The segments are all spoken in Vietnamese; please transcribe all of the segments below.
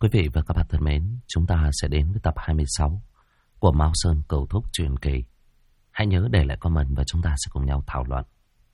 Quý vị và các bạn thân mến, chúng ta sẽ đến với tập 26 của Mao Sơn Cẩu Thúc truyền kỳ. Hãy nhớ để lại comment và chúng ta sẽ cùng nhau thảo luận.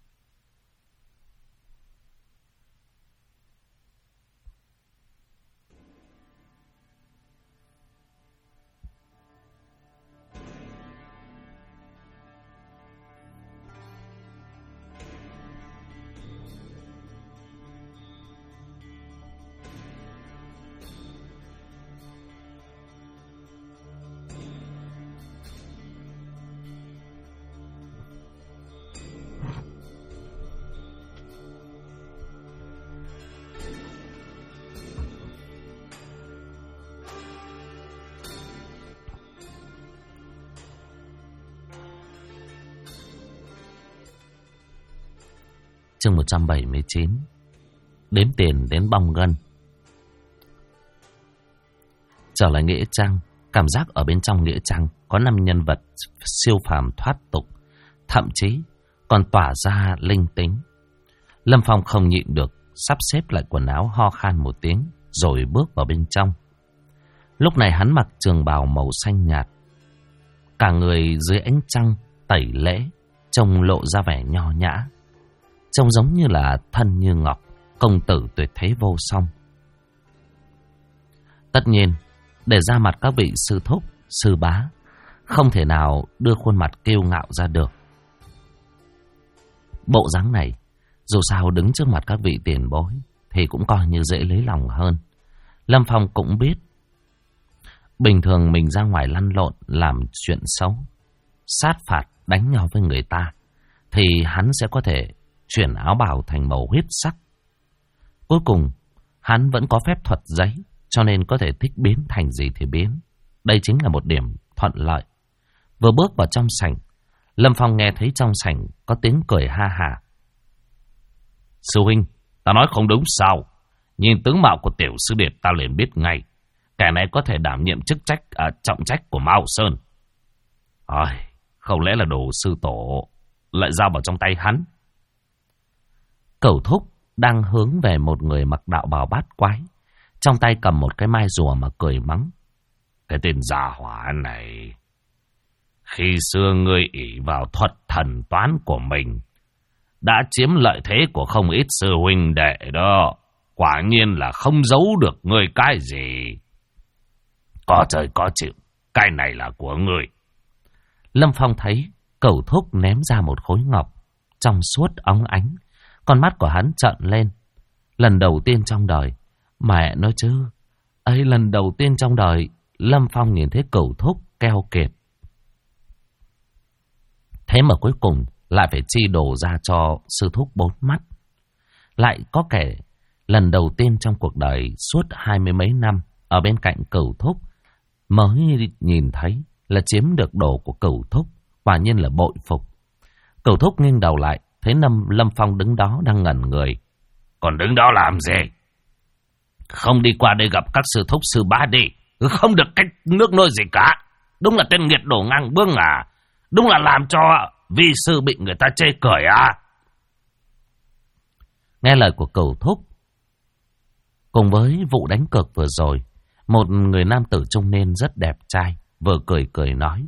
Chương 179. Đếm tiền đến bong gân. Trở lại Nghĩa Trang, cảm giác ở bên trong Nghĩa Trang có 5 nhân vật siêu phàm thoát tục, thậm chí còn tỏa ra linh tính. Lâm Phong không nhịn được, sắp xếp lại quần áo, ho khan một tiếng rồi bước vào bên trong. Lúc này hắn mặc trường bào màu xanh nhạt, cả người dưới ánh trăng tẩy lễ, trông lộ ra vẻ nho nhã, trông giống như là thân như ngọc, công tử tuyệt thế vô song. Tất nhiên, để ra mặt các vị sư thúc, sư bá, không thể nào đưa khuôn mặt kiêu ngạo ra được. Bộ dáng này, dù sao đứng trước mặt các vị tiền bối thì cũng coi như dễ lấy lòng hơn. Lâm Phong cũng biết, bình thường mình ra ngoài lăn lộn làm chuyện xấu, sát phạt đánh nhau với người ta, thì hắn sẽ có thể chuyển áo bào thành màu huyết sắc. Cuối cùng, hắn vẫn có phép thuật giấy, cho nên có thể thích biến thành gì thì biến. Đây chính là một điểm thuận lợi. Vừa bước vào trong sảnh, Lâm Phong nghe thấy trong sảnh có tiếng cười ha hả. Sư huynh, ta nói không đúng sao? Nhìn tướng mạo của tiểu sư điệt ta liền biết ngay, kẻ này có thể đảm nhiệm chức trách trọng trách của Mao Sơn. Không lẽ là đồ sư tổ lại giao vào trong tay hắn? Cẩu Thúc đang hướng về một người mặc đạo bào bát quái, trong tay cầm một cái mai rùa mà cười mắng. Cái tên già hỏa này, khi xưa ngươi ỷ vào thuật thần toán của mình, đã chiếm lợi thế của không ít sư huynh đệ đó. Quả nhiên là không giấu được ngươi cái gì. Có trời có chịu, cái này là của ngươi. Lâm Phong thấy Cẩu Thúc ném ra một khối ngọc trong suốt óng ánh. Con mắt của hắn trợn lên. Lần đầu tiên trong đời, mẹ nói chứ, lần đầu tiên trong đời Lâm Phong nhìn thấy Cẩu Thúc keo kiệt. Thế mà cuối cùng lại phải chi đồ ra cho sư thúc 4 mắt. Lại có kẻ lần đầu tiên trong cuộc đời suốt 20 mấy năm ở bên cạnh Cẩu Thúc mới nhìn thấy là chiếm được đồ của Cẩu Thúc. Quả nhiên là bội phục. Cẩu Thúc nghiêng đầu lại, thấy Lâm Phong đứng đó đang ngẩn người. Còn đứng đó làm gì? Không đi qua đây gặp các sư thúc sư bá đi. Không được cách nước nôi gì cả. Đúng là tên nghiệt đổ ngang bướng à. Đúng là làm cho vi sư bị người ta chê cười à. Nghe lời của Cẩu Thúc, cùng với vụ đánh cược vừa rồi, một người nam tử trung niên rất đẹp trai vừa cười cười nói.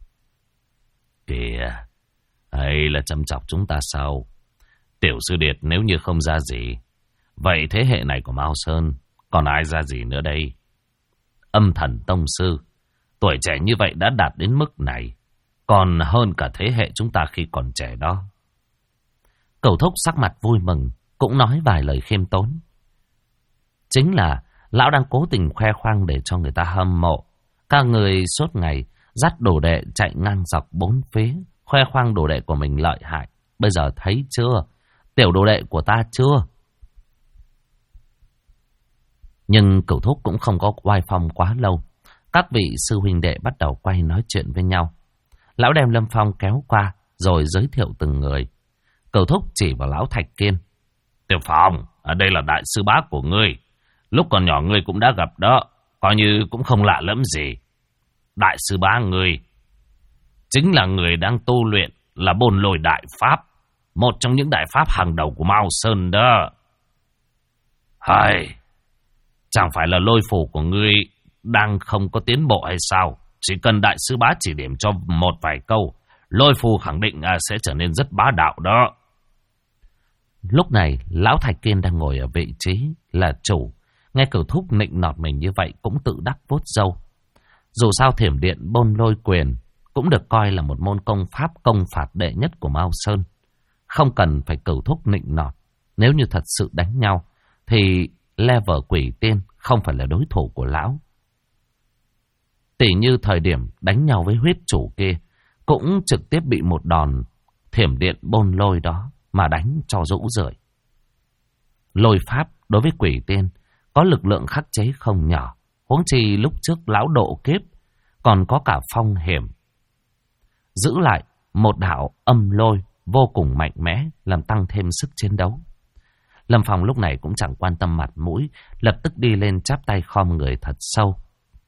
Kìa, hay là châm chọc chúng ta sao? Tiểu sư điệt nếu như không ra gì, vậy thế hệ này của Mao Sơn còn ai ra gì nữa đây? Âm thần tông sư, tuổi trẻ như vậy đã đạt đến mức này, còn hơn cả thế hệ chúng ta khi còn trẻ đó. Cẩu Thúc sắc mặt vui mừng, cũng nói vài lời khiêm tốn. Chính là lão đang cố tình khoe khoang để cho người ta hâm mộ. Các người suốt ngày dắt đồ đệ chạy ngang dọc bốn phía, khoe khoang đồ đệ của mình lợi hại. Bây giờ thấy chưa? Tiểu đồ đệ của ta chưa? Nhưng Cẩu Thúc cũng không có oai phong quá lâu. Các vị sư huynh đệ bắt đầu quay nói chuyện với nhau. Lão đem Lâm Phong kéo qua rồi giới thiệu từng người. Cẩu Thúc chỉ vào lão Thạch Kiên. Tiểu Phong, ở đây là đại sư bá của ngươi. Lúc còn nhỏ ngươi cũng đã gặp đó, coi như cũng không lạ lẫm gì. Đại sư bá ngươi chính là người đang tu luyện là Bồn Lôi Đại Pháp, một trong những đại pháp hàng đầu của Mao Sơn đó. Chẳng phải là lôi phù của ngươi đang không có tiến bộ hay sao? Chỉ cần đại sư bá chỉ điểm cho một vài câu, lôi phù khẳng định sẽ trở nên rất bá đạo đó. Lúc này, lão Thạch Kiên đang ngồi ở vị trí là chủ. Nghe Cửu Thúc nịnh nọt mình như vậy cũng tự đắc vuốt râu. Dù sao thiểm điện bôn lôi quyền cũng được coi là một môn công pháp công phạt đệ nhất của Mao Sơn. Không cần phải Cửu Thúc nịnh nọt. Nếu như thật sự đánh nhau, thì level quỷ tiên không phải là đối thủ của lão. Tỉ như thời điểm đánh nhau với huyết chủ kia, cũng trực tiếp bị một đòn thiểm điện bôn lôi đó mà đánh cho rũ rượi. Lôi pháp đối với quỷ tiên có lực lượng khắc chế không nhỏ, huống chi lúc trước lão độ kiếp còn có cả phong hiểm. Giữ lại một đạo âm lôi vô cùng mạnh mẽ, làm tăng thêm sức chiến đấu. Lâm Phong lúc này cũng chẳng quan tâm mặt mũi, lập tức đi lên chắp tay khom người thật sâu.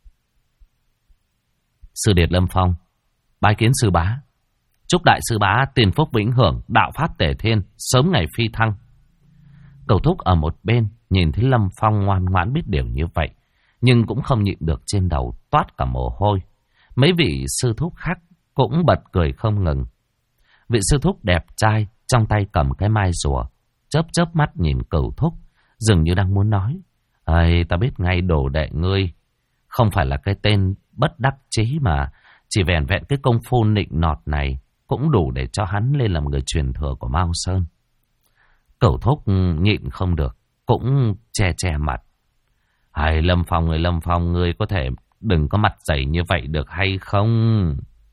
Sư điệt Lâm Phong, bái kiến sư bá. Chúc đại sư bá tiền phúc vĩnh hưởng, đạo pháp tề thiên, sớm ngày phi thăng. Cửu Thúc ở một bên nhìn thấy Lâm Phong ngoan ngoãn biết điều như vậy, nhưng cũng không nhịn được trên đầu toát cả mồ hôi. Mấy vị sư thúc khác cũng bật cười không ngừng. Vị sư thúc đẹp trai trong tay cầm cái mai rùa, chớp chớp mắt nhìn Cửu Thúc, dường như đang muốn nói: "Ây, ta biết ngay đồ đệ ngươi không phải là cái tên bất đắc chí mà, chỉ vẻn vẹn cái công phu nịnh nọt này cũng đủ để cho hắn lên làm người truyền thừa của Mao Sơn." Cửu Thúc nhịn không được, cũng che che mặt. "Hay Lâm Phong, ngươi có thể đừng có mặt dày như vậy được hay không?"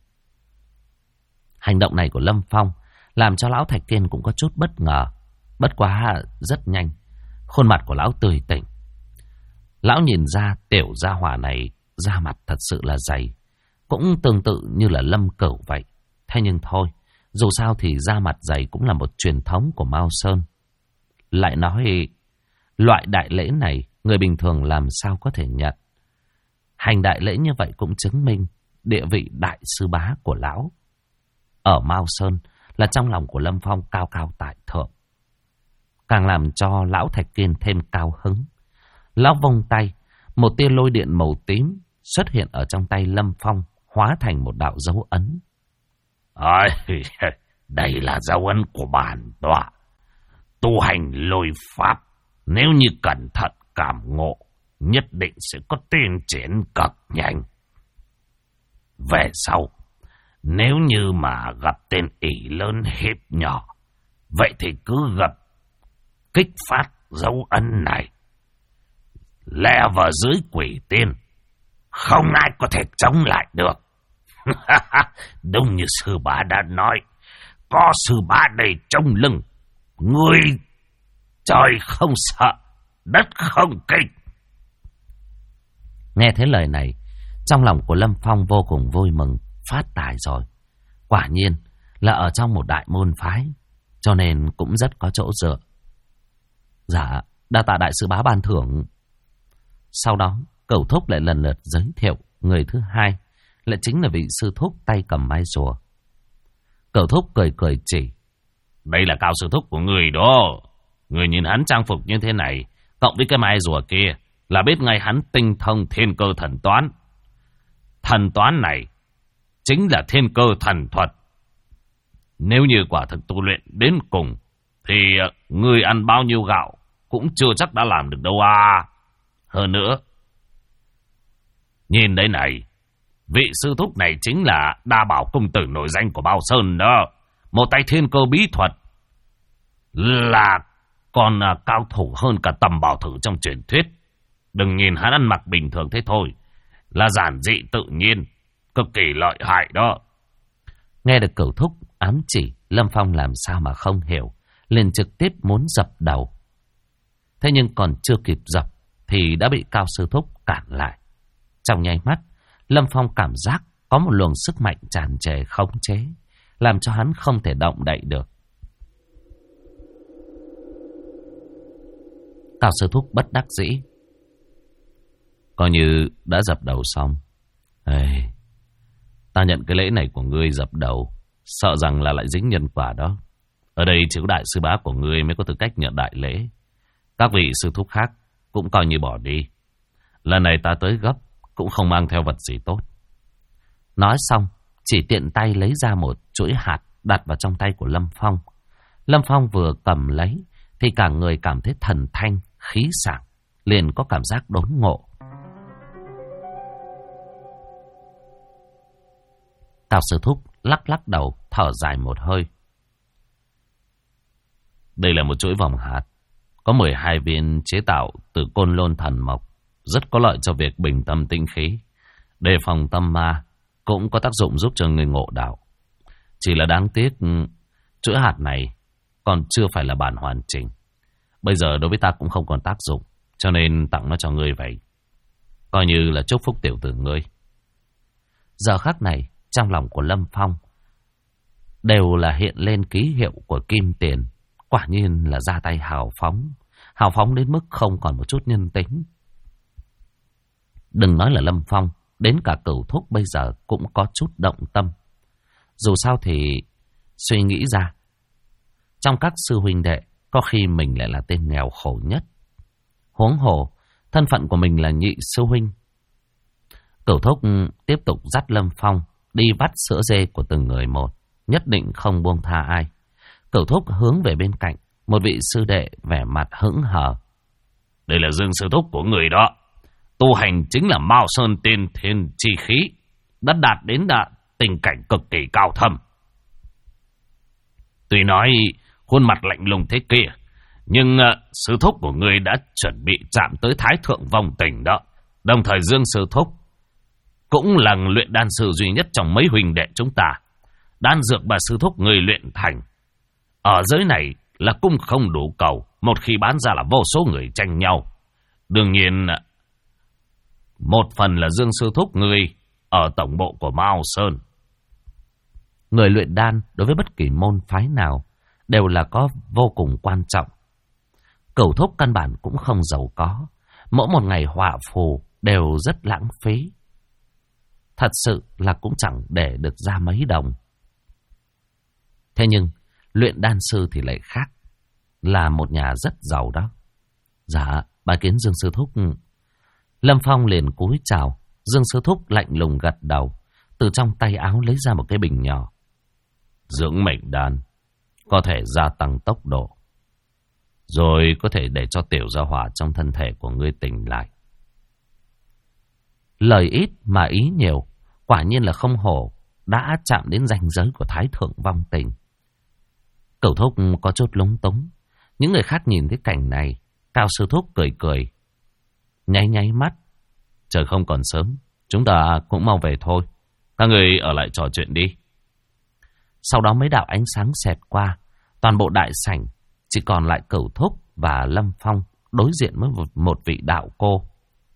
Hành động này của Lâm Phong làm cho lão Thạch Kiên cũng có chút bất ngờ. Bất quá rất nhanh, khuôn mặt của lão tươi tỉnh. Lão nhìn ra tiểu gia hỏa này da mặt thật sự là dày, cũng tương tự như là Lâm Cửu vậy. Thế nhưng thôi, dù sao thì da mặt dày cũng là một truyền thống của Mao Sơn. Lại nói, loại đại lễ này người bình thường làm sao có thể nhận. Hành đại lễ như vậy cũng chứng minh địa vị đại sư bá của lão ở Mao Sơn là trong lòng của Lâm Phong cao cao tại thượng. Càng làm cho lão Thạch Kiên thêm cao hứng. Lão vung tay, một tia lôi điện màu tím xuất hiện ở trong tay Lâm Phong, hóa thành một đạo dấu ấn. Đây là dấu ấn của bản tọa. Tu hành lôi pháp, nếu như cẩn thận cảm ngộ, nhất định sẽ có tiến triển cực nhanh. Về sau, nếu như mà gặp tên ỷ lớn hiếp nhỏ, vậy thì cứ gặp kích phát dấu ấn này. Lẹ vào dưới quỷ tiên, không ai có thể chống lại được. Đúng như sư bá đã nói, có sư bá đây trong lưng, người trời không sợ, đất không kinh. Nghe thấy lời này, trong lòng của Lâm Phong vô cùng vui mừng, phát tài rồi. Quả nhiên là ở trong một đại môn phái, cho nên cũng rất có chỗ dựa. Dạ, đa tạ đại sư bá ban thưởng. Sau đó, Cửu Thúc lại lần lượt giới thiệu người thứ hai, lại chính là vị sư thúc tay cầm mai rùa. Cửu Thúc cười cười chỉ: "Đây là Cao sư thúc của người đó. Người nhìn hắn trang phục như thế này, cộng với cái mai rùa kia, là biết ngay hắn tinh thông thiên cơ thần toán. Thần toán này chính là thiên cơ thần thuật. Nếu như quả thực tu luyện đến cùng, thì người ăn bao nhiêu gạo cũng chưa chắc đã làm được đâu à. Hơn nữa, nhìn đây này, vị sư thúc này chính là Đa Bảo công tử nổi danh của Bao Sơn đó. Một tay thiên cơ bí thuật, là còn cao thủ hơn cả Tầm Bảo Thử trong truyền thuyết. Đừng nhìn hắn ăn mặc bình thường thế thôi, là giản dị tự nhiên, cực kỳ lợi hại đó." Nghe được Cửu Thúc ám chỉ, Lâm Phong làm sao mà không hiểu, liền trực tiếp muốn dập đầu. Thế nhưng còn chưa kịp dập thì đã bị Cao sư thúc cản lại. Trong nháy mắt, Lâm Phong cảm giác có một luồng sức mạnh tràn trề khống chế, làm cho hắn không thể động đậy được. Cao sư thúc bất đắc dĩ: "Coi như đã dập đầu xong. Ta nhận cái lễ này của ngươi dập đầu, sợ rằng là lại dính nhân quả đó. Ở đây chỉ có đại sư bá của ngươi mới có tư cách nhận đại lễ. Các vị sư thúc khác cũng coi như bỏ đi. Lần này ta tới gấp, cũng không mang theo vật gì tốt. Nói xong, chỉ tiện tay lấy ra một chuỗi hạt đặt vào trong tay của Lâm Phong. Lâm Phong vừa cầm lấy, thì cả người cảm thấy thần thanh, khí sảng, liền có cảm giác đốn ngộ. Cao Sư Thúc lắc lắc đầu, thở dài một hơi. Đây là một chuỗi vòng hạt, có 12 viên chế tạo từ côn lôn thần mộc, rất có lợi cho việc bình tâm tĩnh khí, đề phòng tâm ma, cũng có tác dụng giúp cho người ngộ đạo. Chỉ là đáng tiếc, chuỗi hạt này còn chưa phải là bản hoàn chỉnh. Bây giờ đối với ta cũng không còn tác dụng, cho nên tặng nó cho ngươi vậy. Coi như là chúc phúc tiểu tử ngươi. Giờ khắc này, trong lòng của Lâm Phong đều là hiện lên ký hiệu của kim tiền. Quả nhiên là ra tay hào phóng đến mức không còn một chút nhân tính. Đừng nói là Lâm Phong, đến cả Cửu Thúc bây giờ cũng có chút động tâm. Dù sao thì suy nghĩ ra, trong các sư huynh đệ, có khi mình lại là tên nghèo khổ nhất. Huống hồ, thân phận của mình là nhị sư huynh. Cửu Thúc tiếp tục dắt Lâm Phong đi vắt sữa dê của từng người một, nhất định không buông tha ai. Cửu Thúc hướng về bên cạnh, một vị sư đệ vẻ mặt hững hờ. Đây là Dương sư thúc của người đó. Tu hành chính là Mao Sơn tiên thiên chi khí, đã đạt đến tình cảnh cực kỳ cao thâm. Tuy nói khuôn mặt lạnh lùng thế kia, nhưng sư thúc của người đã chuẩn bị chạm tới Thái Thượng vong tình đó. Đồng thời Dương sư thúc cũng là luyện đan sư duy nhất trong mấy huynh đệ chúng ta. Đan dược bà sư thúc người luyện thành ở giới này là cung không đủ cầu, một khi bán ra là vô số người tranh nhau. Đương nhiên, một phần là Dương sư thúc người ở tổng bộ của Mao Sơn. Người luyện đan đối với bất kỳ môn phái nào đều là có vô cùng quan trọng. Cửu Thúc căn bản cũng không giàu có, mỗi một ngày họa phù đều rất lãng phí. Thật sự là cũng chẳng để được ra mấy đồng. Thế nhưng luyện đan sư thì lại khác, là một nhà rất giàu đó. Dạ, bái kiến Dương sư thúc. Lâm Phong liền cúi chào. Dương sư thúc lạnh lùng gật đầu, từ trong tay áo lấy ra một cái bình nhỏ. Dưỡng mệnh đan, có thể gia tăng tốc độ, rồi có thể để cho tiểu gia hỏa trong thân thể của ngươi tỉnh lại. Lời ít mà ý nhiều, quả nhiên là không hổ đã chạm đến ranh giới của Thái Thượng vong tình. Cửu Thúc có chút lúng túng. Những người khác nhìn thấy cảnh này, Cao sư thúc cười cười, nháy nháy mắt. Trời không còn sớm, chúng ta cũng mau về thôi. Các người ở lại trò chuyện đi. Sau đó mấy đạo ánh sáng xẹt qua, toàn bộ đại sảnh chỉ còn lại Cửu Thúc và Lâm Phong đối diện với một vị đạo cô.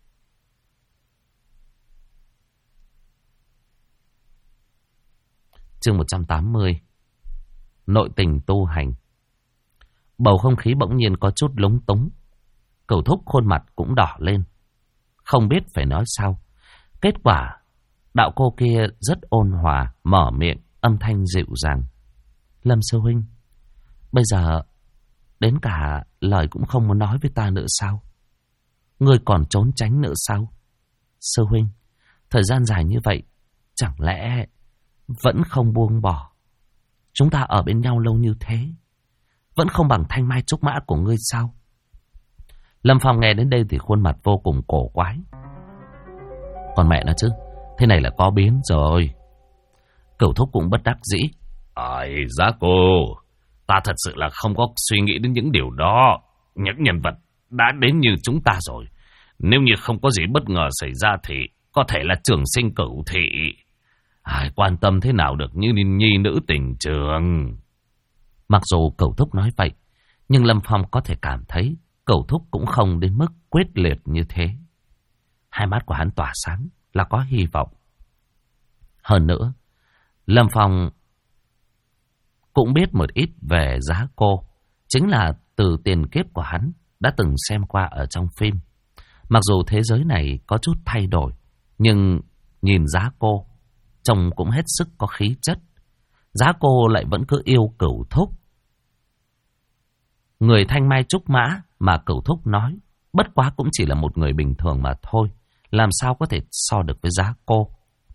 Chương 180. Nội tình tu hành. Bầu không khí bỗng nhiên có chút lúng túng. Cửu Thúc khuôn mặt cũng đỏ lên, không biết phải nói sao. Kết quả đạo cô kia rất ôn hòa, mở miệng, âm thanh dịu dàng. Lâm sư huynh, bây giờ đến cả lời cũng không muốn nói với ta nữa sao? Ngươi còn trốn tránh nữa sao? Sư huynh, thời gian dài như vậy, chẳng lẽ vẫn không buông bỏ? Chúng ta ở bên nhau lâu như thế, vẫn không bằng thanh mai trúc mã của ngươi sao? Lâm Phong nghe đến đây thì khuôn mặt vô cùng cổ quái. Còn mẹ nó chứ, thế này là có biến rồi. Cửu Thúc cũng bất đắc dĩ. Giá cô, ta thật sự là không có suy nghĩ đến những điều đó. Những nhân vật đã đến như chúng ta rồi, nếu như không có gì bất ngờ xảy ra thì có thể là trường sinh Cửu thị. Ai quan tâm thế nào được như nhi nữ tình trường. Mặc dù Cửu Thúc nói vậy, nhưng Lâm Phong có thể cảm thấy Cửu Thúc cũng không đến mức quyết liệt như thế. Hai mắt của hắn tỏa sáng, là có hy vọng. Hơn nữa, Lâm Phong cũng biết một ít về Giá Cô, chính là từ tiền kiếp của hắn đã từng xem qua ở trong phim. Mặc dù thế giới này có chút thay đổi, nhưng nhìn Giá Cô trông cũng hết sức có khí chất. Giá Cô lại vẫn cứ yêu Cửu Thúc. Người thanh mai trúc mã mà Cửu Thúc nói, Bất quá cũng chỉ là một người bình thường mà thôi. Làm sao có thể so được với Giá Cô.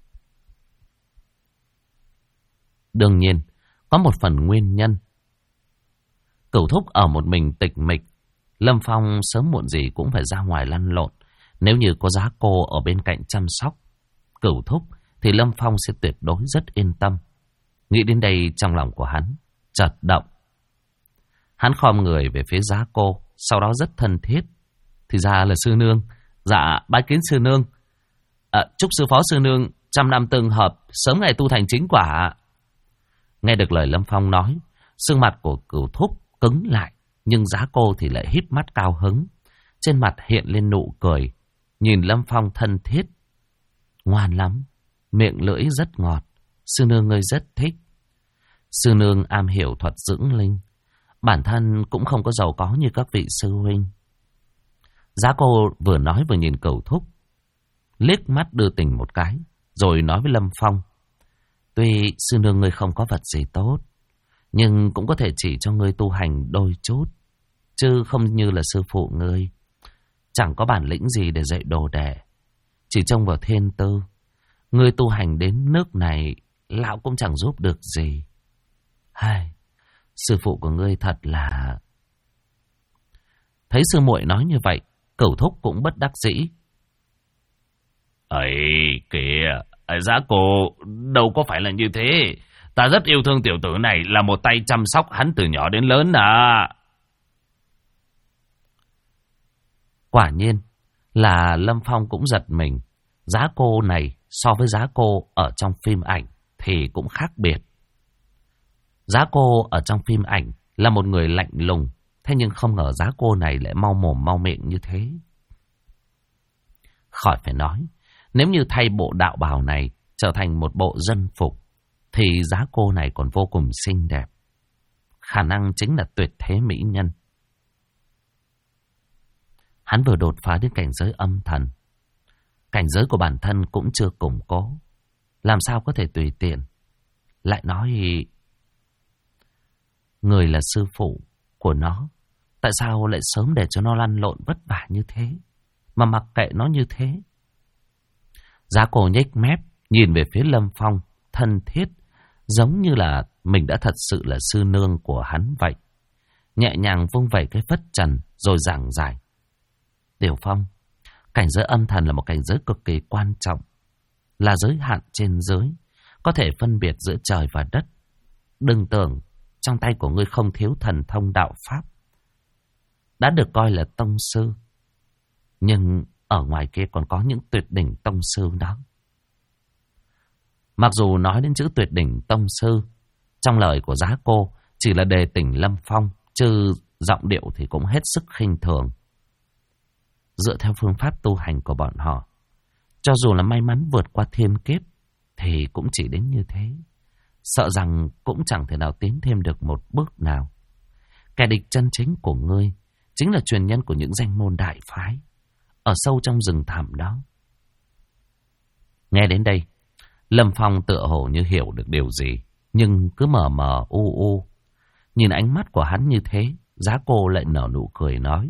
Đương nhiên, có một phần nguyên nhân. Cửu Thúc ở một mình tịch mịch. Lâm Phong sớm muộn gì cũng phải ra ngoài lăn lộn. Nếu như có Giá Cô ở bên cạnh chăm sóc Cửu Thúc thì Lâm Phong sẽ tuyệt đối rất yên tâm. Nghĩ đến đây trong lòng của hắn chợt động. Hắn khom người về phía Giá Cô, sau đó rất thân thiết. Thì ra là sư nương. Dạ, bái kiến sư nương. Chúc sư phó sư nương trăm năm tương hợp, sớm ngày tu thành chính quả. Nghe được lời Lâm Phong nói, sương mặt của Cửu Thúc cứng lại, nhưng Giá Cô thì lại híp mắt cao hứng. Trên mặt hiện lên nụ cười, nhìn Lâm Phong thân thiết. Ngoan lắm, miệng lưỡi rất ngọt, sư nương ngươi rất thích. Sư nương am hiểu thuật dưỡng linh, bản thân cũng không có giàu có như các vị sư huynh. Giá Cô vừa nói vừa nhìn Cửu Thúc, liếc mắt đưa tình một cái, rồi nói với Lâm Phong. Tuy sư nương ngươi không có vật gì tốt, nhưng cũng có thể chỉ cho ngươi tu hành đôi chút, chứ không như là sư phụ ngươi. Chẳng có bản lĩnh gì để dạy đồ đệ, chỉ trông vào thiên tư. Ngươi tu hành đến nước này, lão cũng chẳng giúp được gì. Hai, sư phụ của ngươi thật là... Thấy sư muội nói như vậy, Cửu Thúc cũng bất đắc dĩ. Ấy kìa, Giá Cô đâu có phải là như thế. Ta rất yêu thương tiểu tử này, là một tay chăm sóc hắn từ nhỏ đến lớn à. Quả nhiên là Lâm Phong cũng giật mình. Giá Cô này so với Giá Cô ở trong phim ảnh thì cũng khác biệt. Giá Cô ở trong phim ảnh là một người lạnh lùng, thế nhưng không ngờ Giá Cô này lại mau mồm mau miệng như thế. Khỏi phải nói, nếu như thay bộ đạo bào này trở thành một bộ dân phục, thì Giá Cô này còn vô cùng xinh đẹp. Khả năng chính là tuyệt thế mỹ nhân. Hắn vừa đột phá đến cảnh giới âm thần. Cảnh giới của bản thân cũng chưa củng cố, làm sao có thể tùy tiện. Lại nói người là sư phụ của nó, tại sao lại sớm để cho nó lăn lộn vất vả như thế, mà mặc kệ nó như thế. Giá Cô nhếch mép nhìn về phía Lâm Phong, thân thiết, giống như là mình đã thật sự là sư nương của hắn vậy. Nhẹ nhàng vung vẩy cái phất trần rồi giảng giải. Tiểu Phong, cảnh giới âm thần là một cảnh giới cực kỳ quan trọng, là giới hạn trên giới, có thể phân biệt giữa trời và đất. Đừng tưởng trong tay của ngươi không thiếu thần thông đạo pháp, đã được coi là tông sư, nhưng ở ngoài kia còn có những tuyệt đỉnh tông sư đó. Mặc dù nói đến chữ tuyệt đỉnh tông sư, trong lời của Giá Cô chỉ là đề tỉnh Lâm Phong, chứ giọng điệu thì cũng hết sức khinh thường. Dựa theo phương pháp tu hành của bọn họ, cho dù là may mắn vượt qua thiên kiếp, thì cũng chỉ đến như thế. Sợ rằng cũng chẳng thể nào tiến thêm được một bước nào. Kẻ địch chân chính của ngươi chính là truyền nhân của những danh môn đại phái ở sâu trong rừng thẳm đó. Nghe đến đây, Lâm Phong tựa hồ như hiểu được điều gì, nhưng cứ mờ mờ u u. Nhìn ánh mắt của hắn như thế, Giá Cô lại nở nụ cười nói.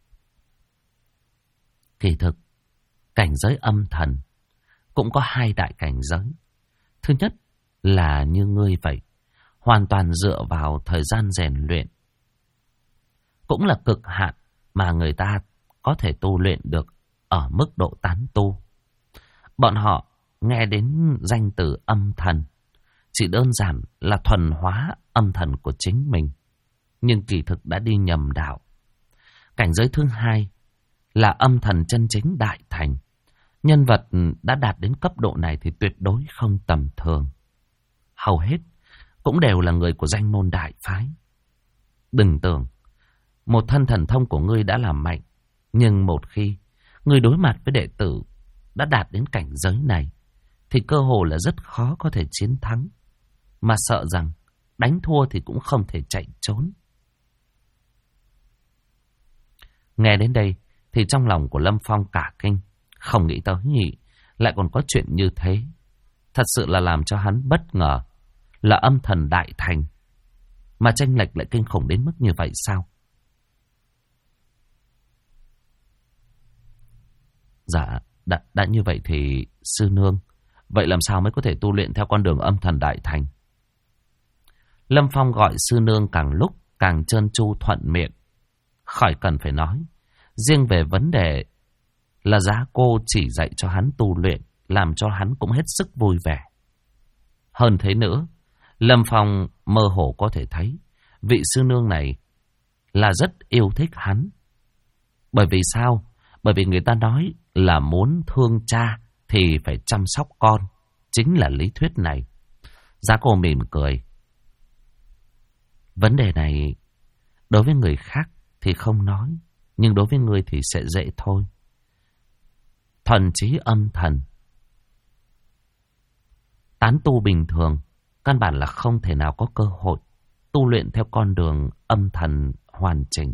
Kỳ thực, cảnh giới âm thần cũng có hai đại cảnh giới. Thứ nhất là như ngươi vậy, hoàn toàn dựa vào thời gian rèn luyện. Cũng là cực hạn mà người ta có thể tu luyện được ở mức độ tán tu. Bọn họ nghe đến danh từ âm thần chỉ đơn giản là thuần hóa âm thần của chính mình, nhưng kỳ thực đã đi nhầm đạo. Cảnh giới thứ hai là âm thần chân chính đại thành. Nhân vật đã đạt đến cấp độ này thì tuyệt đối không tầm thường. Hầu hết cũng đều là người của danh môn đại phái. Đừng tưởng một thân thần thông của ngươi đã là mạnh, nhưng một khi ngươi đối mặt với đệ tử đã đạt đến cảnh giới này thì cơ hồ là rất khó có thể chiến thắng, mà sợ rằng đánh thua thì cũng không thể chạy trốn. Nghe đến đây thì trong lòng của Lâm Phong cả kinh, không nghĩ tới lại còn có chuyện như thế. Thật sự là làm cho hắn bất ngờ, là âm thần đại thành mà chênh lệch lại kinh khủng đến mức như vậy sao? Dạ, đã như vậy thì sư nương, vậy làm sao mới có thể tu luyện theo con đường âm thần đại thành? Lâm Phong gọi sư nương càng lúc càng trơn tru thuận miệng, khỏi cần phải nói. Riêng về vấn đề là Giá Cô chỉ dạy cho hắn tu luyện, làm cho hắn cũng hết sức vui vẻ. Hơn thế nữa, Lâm Phong mơ hồ có thể thấy vị sư nương này là rất yêu thích hắn. Bởi vì sao? Bởi vì người ta nói là muốn thương cha thì phải chăm sóc con. Chính là lý thuyết này. Giá Cô mỉm cười. Vấn đề này đối với người khác thì không nói, nhưng đối với ngươi thì sẽ dễ thôi. Thuần chí âm thần, tán tu bình thường căn bản là không thể nào có cơ hội tu luyện theo con đường âm thần hoàn chỉnh.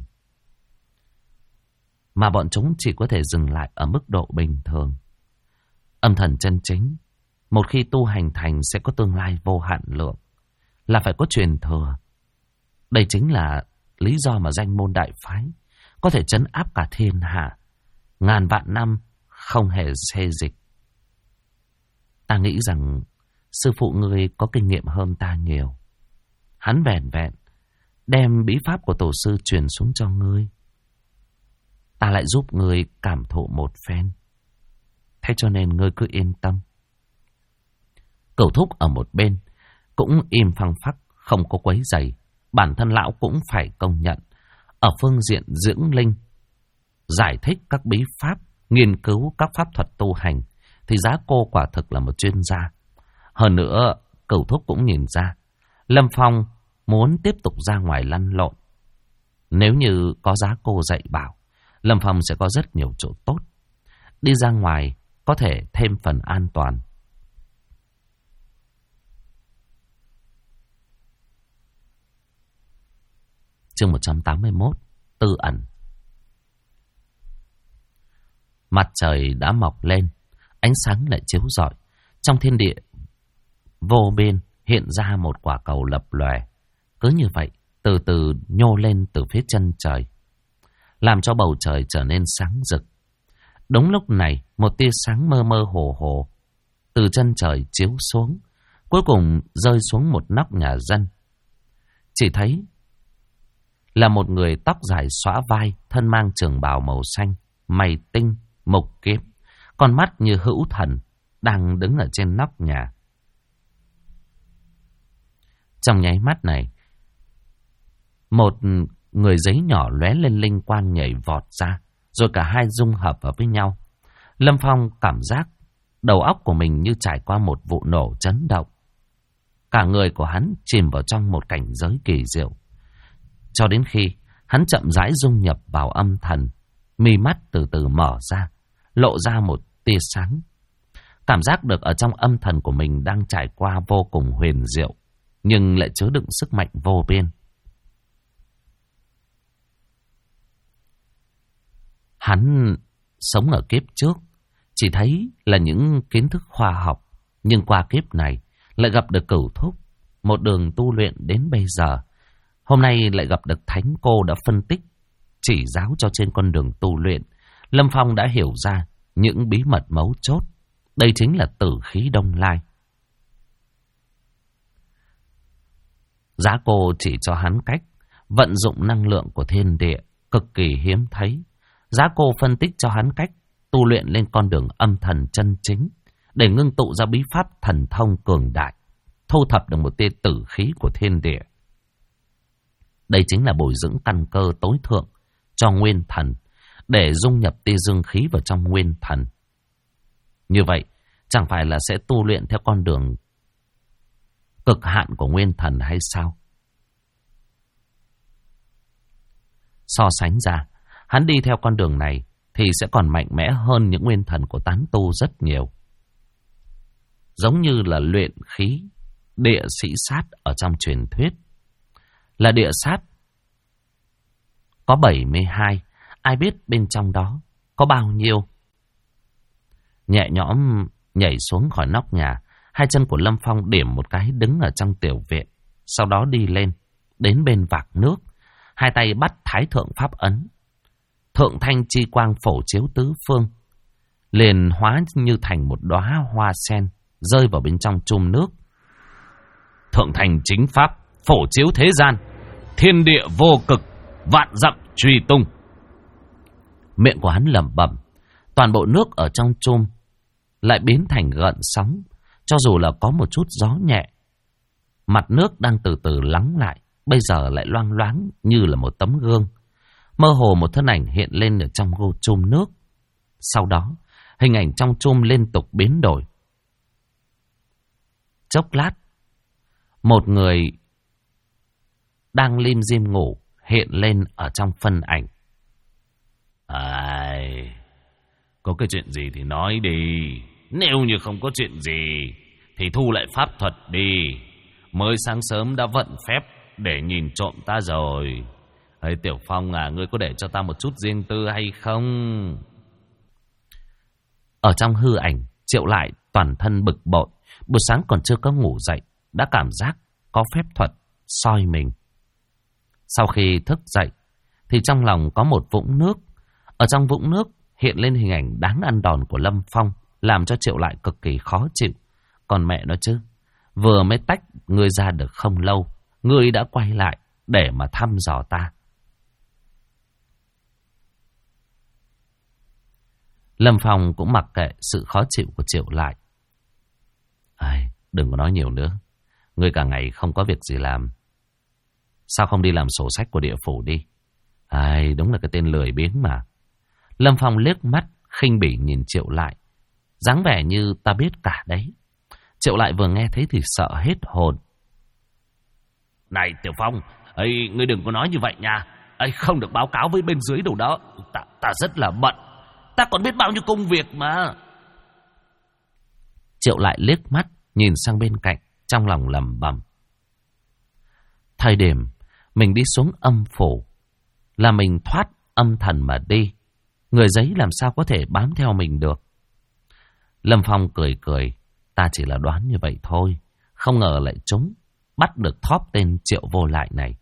Mà bọn chúng chỉ có thể dừng lại ở mức độ bình thường. Âm thần chân chính, một khi tu hành thành sẽ có tương lai vô hạn lượng, là phải có truyền thừa. Đây chính là lý do mà danh môn đại phái có thể trấn áp cả thiên hạ, ngàn vạn năm không hề xê dịch. Ta nghĩ rằng sư phụ ngươi có kinh nghiệm hơn ta nhiều. Hắn vẹn vẹn đem bí pháp của tổ sư truyền xuống cho ngươi. Ta lại giúp ngươi cảm thụ một phen. Thế cho nên ngươi cứ yên tâm. Cửu Thúc ở một bên cũng im phăng phắc, không có quấy rầy. Bản thân lão cũng phải công nhận, ở phương diện dưỡng linh, giải thích các bí pháp, nghiên cứu các pháp thuật tu hành, thì Giá Cô quả thực là một chuyên gia. Hơn nữa, Cửu Thúc cũng nhìn ra, Lâm Phong muốn tiếp tục ra ngoài lăn lộn. Nếu như có Giá Cô dạy bảo, Lâm Phong sẽ có rất nhiều chỗ tốt. Đi ra ngoài có thể thêm phần an toàn. Chương 181, Tư ẩn. Mặt trời đã mọc lên, ánh sáng lại chiếu rọi. Trong thiên địa vô biên hiện ra một quả cầu lập lòe. Cứ như vậy, từ từ nhô lên từ phía chân trời, làm cho bầu trời trở nên sáng rực. Đúng lúc này, một tia sáng mơ mơ hồ hồ từ chân trời chiếu xuống, cuối cùng rơi xuống một nóc nhà dân. Chỉ thấy là một người tóc dài xõa vai, thân mang trường bào màu xanh, mày tinh, mục kiếm, con mắt như hữu thần, đang đứng ở trên nóc nhà. Trong nháy mắt này, một người giấy nhỏ lóe lên linh quang nhảy vọt ra, rồi cả hai dung hợp vào với nhau. Lâm Phong cảm giác đầu óc của mình như trải qua một vụ nổ chấn động. Cả người của hắn chìm vào trong một cảnh giới kỳ diệu. Cho đến khi hắn chậm rãi dung nhập vào âm thần, mi mắt từ từ mở ra, lộ ra một tia sáng. Cảm giác được ở trong âm thần của mình đang trải qua vô cùng huyền diệu, nhưng lại chứa đựng sức mạnh vô biên. Hắn sống ở kiếp trước, chỉ thấy là những kiến thức khoa học, nhưng qua kiếp này lại gặp được Cửu Thúc, một đường tu luyện đến bây giờ. Hôm nay lại gặp được Thánh Cô đã phân tích, chỉ giáo cho trên con đường tu luyện. Lâm Phong đã hiểu ra những bí mật mấu chốt. Đây chính là tử khí Đông Lai. Giá Cô chỉ cho hắn cách vận dụng năng lượng của thiên địa, cực kỳ hiếm thấy. Giá Cô phân tích cho hắn cách tu luyện lên con đường âm thần chân chính, để ngưng tụ ra bí pháp thần thông cường đại, thu thập được một tia tử khí của thiên địa. Đây chính là bồi dưỡng căn cơ tối thượng cho nguyên thần, để dung nhập tia dương khí vào trong nguyên thần. Như vậy, chẳng phải là sẽ tu luyện theo con đường cực hạn của nguyên thần hay sao? So sánh ra, hắn đi theo con đường này thì sẽ còn mạnh mẽ hơn những nguyên thần của tán tu rất nhiều. Giống như là luyện khí địa sĩ sát ở trong truyền thuyết. Là địa sát có 72, ai biết bên trong đó có bao nhiêu. Nhẹ nhõm nhảy xuống khỏi nóc nhà, hai chân của Lâm Phong điểm một cái đứng ở trong tiểu viện, sau đó đi lên, đến bên vạc nước, hai tay bắt Thái Thượng Pháp Ấn. Thượng thanh chi quang phổ chiếu tứ phương, liền hóa như thành một đóa hoa sen rơi vào bên trong chum nước. Thượng thành chính pháp, phổ chiếu thế gian, thiên địa vô cực, vạn dặm truy tung. Miệng của hắn lẩm bẩm, toàn bộ nước ở trong chum lại biến thành gợn sóng, cho dù là có một chút gió nhẹ. Mặt nước đang từ từ lắng lại, bây giờ lại loang loáng như là một tấm gương. Mơ hồ một thân ảnh hiện lên ở trong chum nước. Sau đó, hình ảnh trong chum liên tục biến đổi. Chốc lát, một người đang lim dim ngủ hiện lên ở trong phân ảnh. Ai, có cái chuyện gì thì nói đi. Nếu như không có chuyện gì thì thu lại pháp thuật đi. Mới sáng sớm đã vận phép để nhìn trộm ta rồi. Ê, Tiểu Phong à, ngươi có để cho ta một chút riêng tư hay không? Ở trong hư ảnh, Triệu Lại toàn thân bực bội. Buổi sáng còn chưa có ngủ dậy, đã cảm giác có phép thuật soi mình. Sau khi thức dậy, thì trong lòng có một vũng nước. Ở trong vũng nước hiện lên hình ảnh đáng ăn đòn của Lâm Phong, làm cho Triệu Lại cực kỳ khó chịu. Còn mẹ nó chứ, vừa mới tách ngươi ra được không lâu, ngươi đã quay lại để mà thăm dò ta. Lâm Phong cũng mặc kệ sự khó chịu của Triệu Lại. Ai, đừng có nói nhiều nữa. Ngươi cả ngày không có việc gì làm, sao không đi làm sổ sách của địa phủ đi? Ai, đúng là cái tên lười biếng mà. Lâm Phong liếc mắt khinh bỉ nhìn Triệu Lại, dáng vẻ như ta biết cả đấy. Triệu Lại vừa nghe thấy thì sợ hết hồn. Này Tiểu Phong, ấy, ngươi đừng có nói như vậy nha. Ấy, không được báo cáo với bên dưới đâu đó. Ta rất là bận. Ta còn biết bao nhiêu công việc mà. Triệu Lại liếc mắt nhìn sang bên cạnh, trong lòng lẩm bẩm. Thời điểm mình đi xuống âm phủ là mình thoát âm thần mà đi. Người giấy làm sao có thể bám theo mình được. Lâm Phong cười cười. Ta chỉ là đoán như vậy thôi. Không ngờ lại trúng, bắt được thóp tên Triệu Vô Lại này.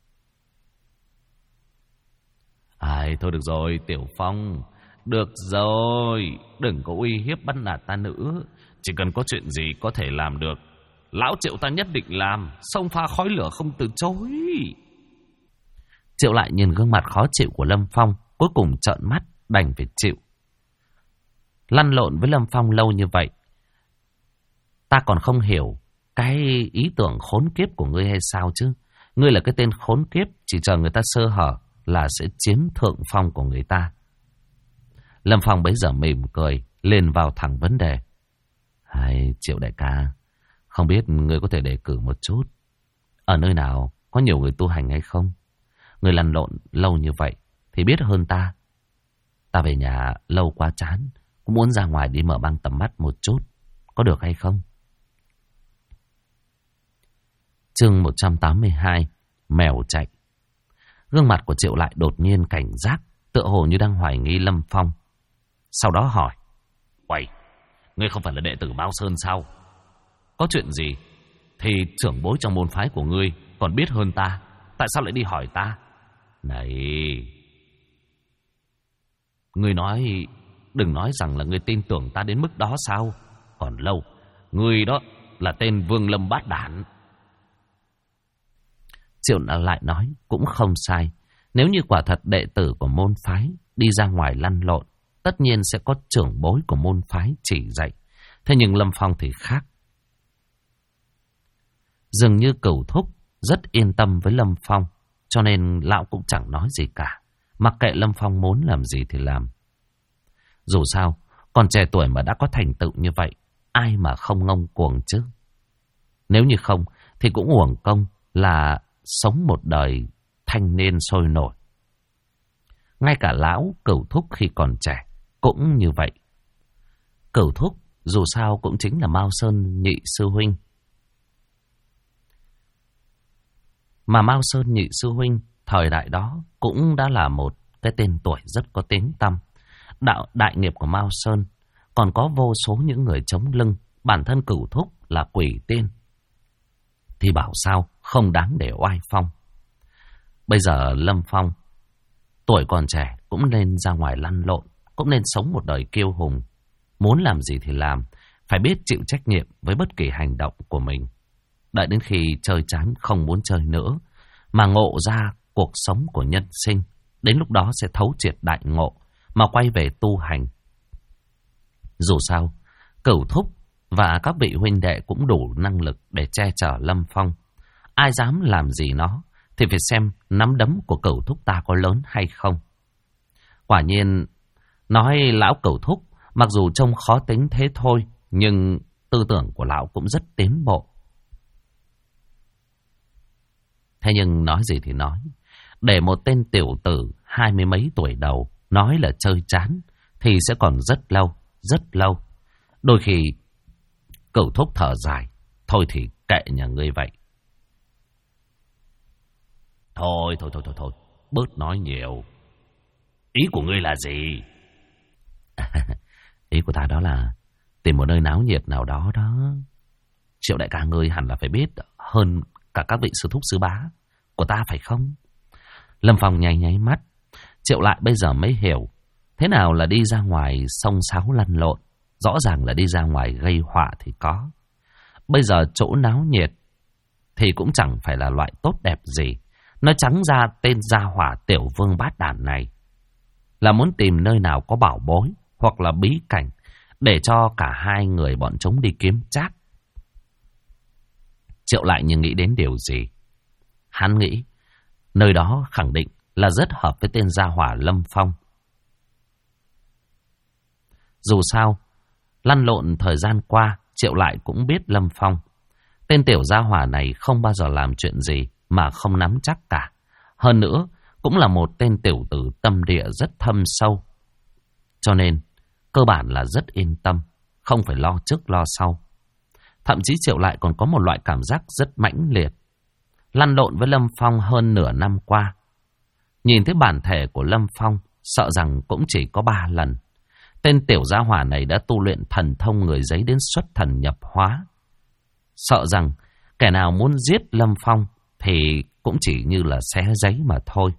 Ai, thôi được rồi Tiểu Phong. Được rồi, đừng có uy hiếp bắt nạt ta nữa. Chỉ cần có chuyện gì có thể làm được, lão Triệu ta nhất định làm. Xông pha khói lửa không từ chối. Triệu Lại nhìn gương mặt khó chịu của Lâm Phong, cuối cùng trợn mắt đành phải chịu. Lăn lộn với Lâm Phong lâu như vậy, ta còn không hiểu cái ý tưởng khốn kiếp của ngươi hay sao chứ. Ngươi là cái tên khốn kiếp, chỉ chờ người ta sơ hở là sẽ chiếm thượng phong của người ta. Lâm Phong bấy giờ mỉm cười, liền vào thẳng vấn đề. Hay, Triệu đại ca, không biết ngươi có thể đề cử một chút, ở nơi nào có nhiều người tu hành hay không? Ngươi lăn lộn lâu như vậy thì biết hơn ta. Ta về nhà lâu quá chán, cũng muốn ra ngoài đi mở mang tầm mắt một chút, có được hay không? Chương 182, Mèo chạy. Gương mặt của Triệu Lại đột nhiên cảnh giác, tựa hồ như đang hoài nghi Lâm Phong. Sau đó hỏi. Uầy, ngươi không phải là đệ tử Mao Sơn sao? Có chuyện gì thì trưởng bối trong môn phái của ngươi còn biết hơn ta, tại sao lại đi hỏi ta? Này, ngươi nói, đừng nói rằng là ngươi tin tưởng ta đến mức đó sao? Còn lâu, ngươi đó là tên Vương Lâm Bát Đản. Triệu Lại nói cũng không sai. Nếu như quả thật đệ tử của môn phái đi ra ngoài lăn lộn, tất nhiên sẽ có trưởng bối của môn phái chỉ dạy. Thế nhưng Lâm Phong thì khác. Dường như Cửu Thúc rất yên tâm với Lâm Phong, cho nên lão cũng chẳng nói gì cả. Mặc kệ Lâm Phong muốn làm gì thì làm. Dù sao, còn trẻ tuổi mà đã có thành tựu như vậy, ai mà không ngông cuồng chứ? Nếu như không, thì cũng uổng công là sống một đời thanh niên sôi nổi. Ngay cả lão Cửu Thúc khi còn trẻ cũng như vậy. Cửu Thúc dù sao cũng chính là Mao Sơn nhị sư huynh. Mà Mao Sơn nhị sư huynh thời đại đó cũng đã là một cái tên tuổi rất có tiếng tăm. Đại nghiệp của Mao Sơn còn có vô số những người chống lưng. Bản thân Cửu Thúc là quỷ tiên, thì bảo sao không đáng để oai phong. Bây giờ Lâm Phong tuổi còn trẻ cũng nên ra ngoài lăn lộn, cũng nên sống một đời kiêu hùng, muốn làm gì thì làm, phải biết chịu trách nhiệm với bất kỳ hành động của mình. Đợi đến khi chơi chán không muốn chơi nữa, mà ngộ ra cuộc sống của nhân sinh, đến lúc đó sẽ thấu triệt đại ngộ, mà quay về tu hành. Dù sao, Cửu Thúc và các vị huynh đệ cũng đủ năng lực để che chở Lâm Phong. Ai dám làm gì nó, thì phải xem nắm đấm của Cửu Thúc ta có lớn hay không. Quả nhiên, nói lão Cửu Thúc, mặc dù trông khó tính thế thôi, nhưng tư tưởng của lão cũng rất tiến bộ. Thế nhưng nói gì thì nói, để một tên tiểu tử 20 mấy tuổi đầu nói là chơi chán, thì sẽ còn rất lâu, rất lâu. Đôi khi, Cửu Thúc thở dài, thôi thì kệ nhà ngươi vậy. Thôi, bớt nói nhiều. Ý của ngươi là gì? Ý của ta đó là tìm một nơi náo nhiệt nào đó đó. Triệu đại ca ngươi hẳn là phải biết hơn cả các vị sư thúc sư bá của ta phải không? Lâm Phong nháy mắt. Triệu lại bây giờ mới hiểu thế nào là đi ra ngoài xông xáo lăn lộn. Rõ ràng là đi ra ngoài gây họa thì có. Bây giờ chỗ náo nhiệt thì cũng chẳng phải là loại tốt đẹp gì. Nói trắng ra tên gia hỏa tiểu vương bát đàn này là muốn tìm nơi nào có bảo bối hoặc là bí cảnh để cho cả hai người bọn chúng đi kiếm trác. Triệu lại như nghĩ đến điều gì. Hắn nghĩ nơi đó khẳng định là rất hợp với tên gia hỏa Lâm Phong. Dù sao, lăn lộn thời gian qua, Triệu lại cũng biết Lâm Phong. Tên tiểu gia hỏa này không bao giờ làm chuyện gì mà không nắm chắc cả. Hơn nữa, cũng là một tên tiểu tử tâm địa rất thâm sâu. Cho nên, cơ bản là rất yên tâm, không phải lo trước lo sau. Thậm chí Triệu lại còn có một loại cảm giác rất mãnh liệt. Lăn lộn với Lâm Phong hơn nửa năm qua. Nhìn thấy bản thể của Lâm Phong, sợ rằng cũng chỉ có 3 lần. Tên tiểu gia hỏa này đã tu luyện thần thông người giấy đến xuất thần nhập hóa. Sợ rằng kẻ nào muốn giết Lâm Phong thì cũng chỉ như là xé giấy mà thôi.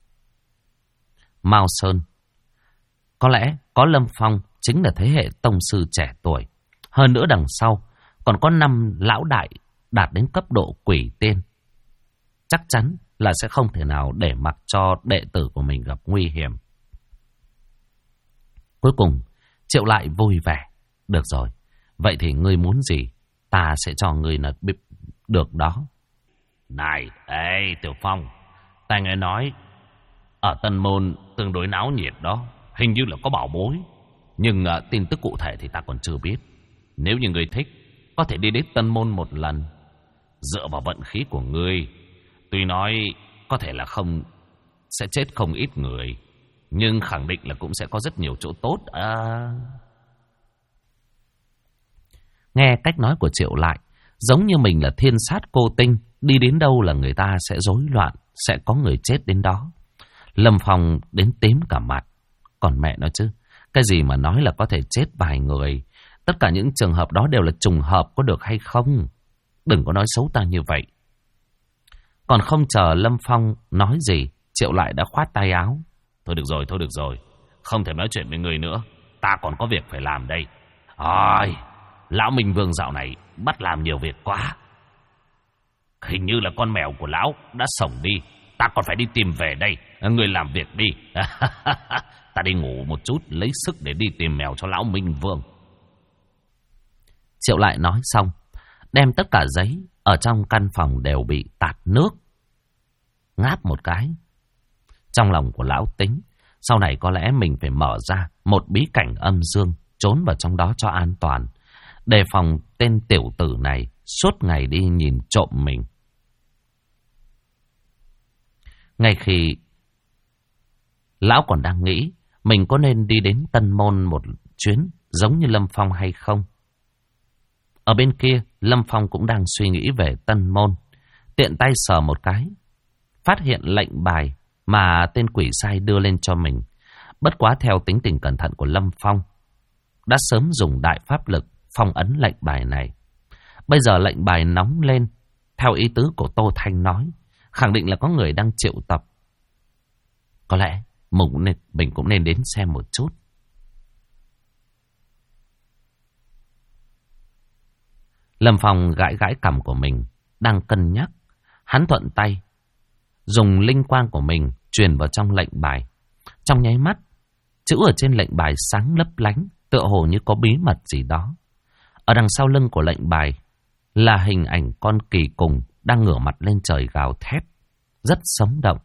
Mao Sơn. Có lẽ có Lâm Phong chính là thế hệ tông sư trẻ tuổi. Hơn nữa đằng sau còn có 5 lão đại đạt đến cấp độ quỷ tiên. Chắc chắn là sẽ không thể nào để mặc cho đệ tử của mình gặp nguy hiểm. Cuối cùng, Triệu lại vui vẻ. Được rồi, vậy thì ngươi muốn gì, ta sẽ cho ngươi là được đó. Này, ê Tiểu Phong, ta nghe nói ở Tân Môn tương đối náo nhiệt đó, hình như là có bảo bối. Nhưng tin tức cụ thể thì ta còn chưa biết. Nếu như ngươi thích, có thể đi đến Tân Môn một lần. Dựa vào vận khí của ngươi, tuy nói có thể là sẽ chết không ít người, nhưng khẳng định là cũng sẽ có rất nhiều chỗ tốt. Nghe cách nói của Triệu lại, giống như mình là thiên sát cô tinh, đi đến đâu là người ta sẽ rối loạn, sẽ có người chết đến đó. Lâm Phong đến tím cả mặt. Còn mẹ nó chứ, cái gì mà nói là có thể chết vài người. Tất cả những trường hợp đó đều là trùng hợp, có được hay không? Đừng có nói xấu ta như vậy. Còn không chờ Lâm Phong nói gì, Triệu lại đã khoát tay áo. Thôi được rồi, không thể nói chuyện với người nữa, ta còn có việc phải làm đây. Ôi, lão Minh Vương dạo này bắt làm nhiều việc quá. Hình như là con mèo của lão đã sổng đi, ta còn phải đi tìm về đây. Người làm việc đi. Ta đi ngủ một chút, lấy sức để đi tìm mèo cho lão Minh Vương. Triệu lại nói xong, đem tất cả giấy ở trong căn phòng đều bị tạt nước. Ngáp một cái. Trong lòng của lão tính, sau này có lẽ mình phải mở ra một bí cảnh âm dương, trốn vào trong đó cho an toàn, đề phòng tên tiểu tử này suốt ngày đi nhìn trộm mình. Ngay khi lão còn đang nghĩ mình có nên đi đến Tân Môn một chuyến giống như Lâm Phong hay không, ở bên kia Lâm Phong cũng đang suy nghĩ về Tân Môn. Tiện tay sờ một cái, phát hiện lệnh bài mà tên quỷ sai đưa lên cho mình. Bất quá theo tính tình cẩn thận của Lâm Phong, đã sớm dùng đại pháp lực phong ấn lệnh bài này. Bây giờ lệnh bài nóng lên, theo ý tứ của Tô Thanh nói, khẳng định là có người đang triệu tập. Có lẽ mình cũng nên đến xem một chút. Lâm Phong gãi gãi cằm của mình, đang cân nhắc. Hắn thuận tay, dùng linh quang của mình truyền vào trong lệnh bài. Trong nháy mắt, chữ ở trên lệnh bài sáng lấp lánh, tựa hồ như có bí mật gì đó. Ở đằng sau lưng của lệnh bài là hình ảnh con kỳ cùng đang ngửa mặt lên trời gào thét, rất sống động.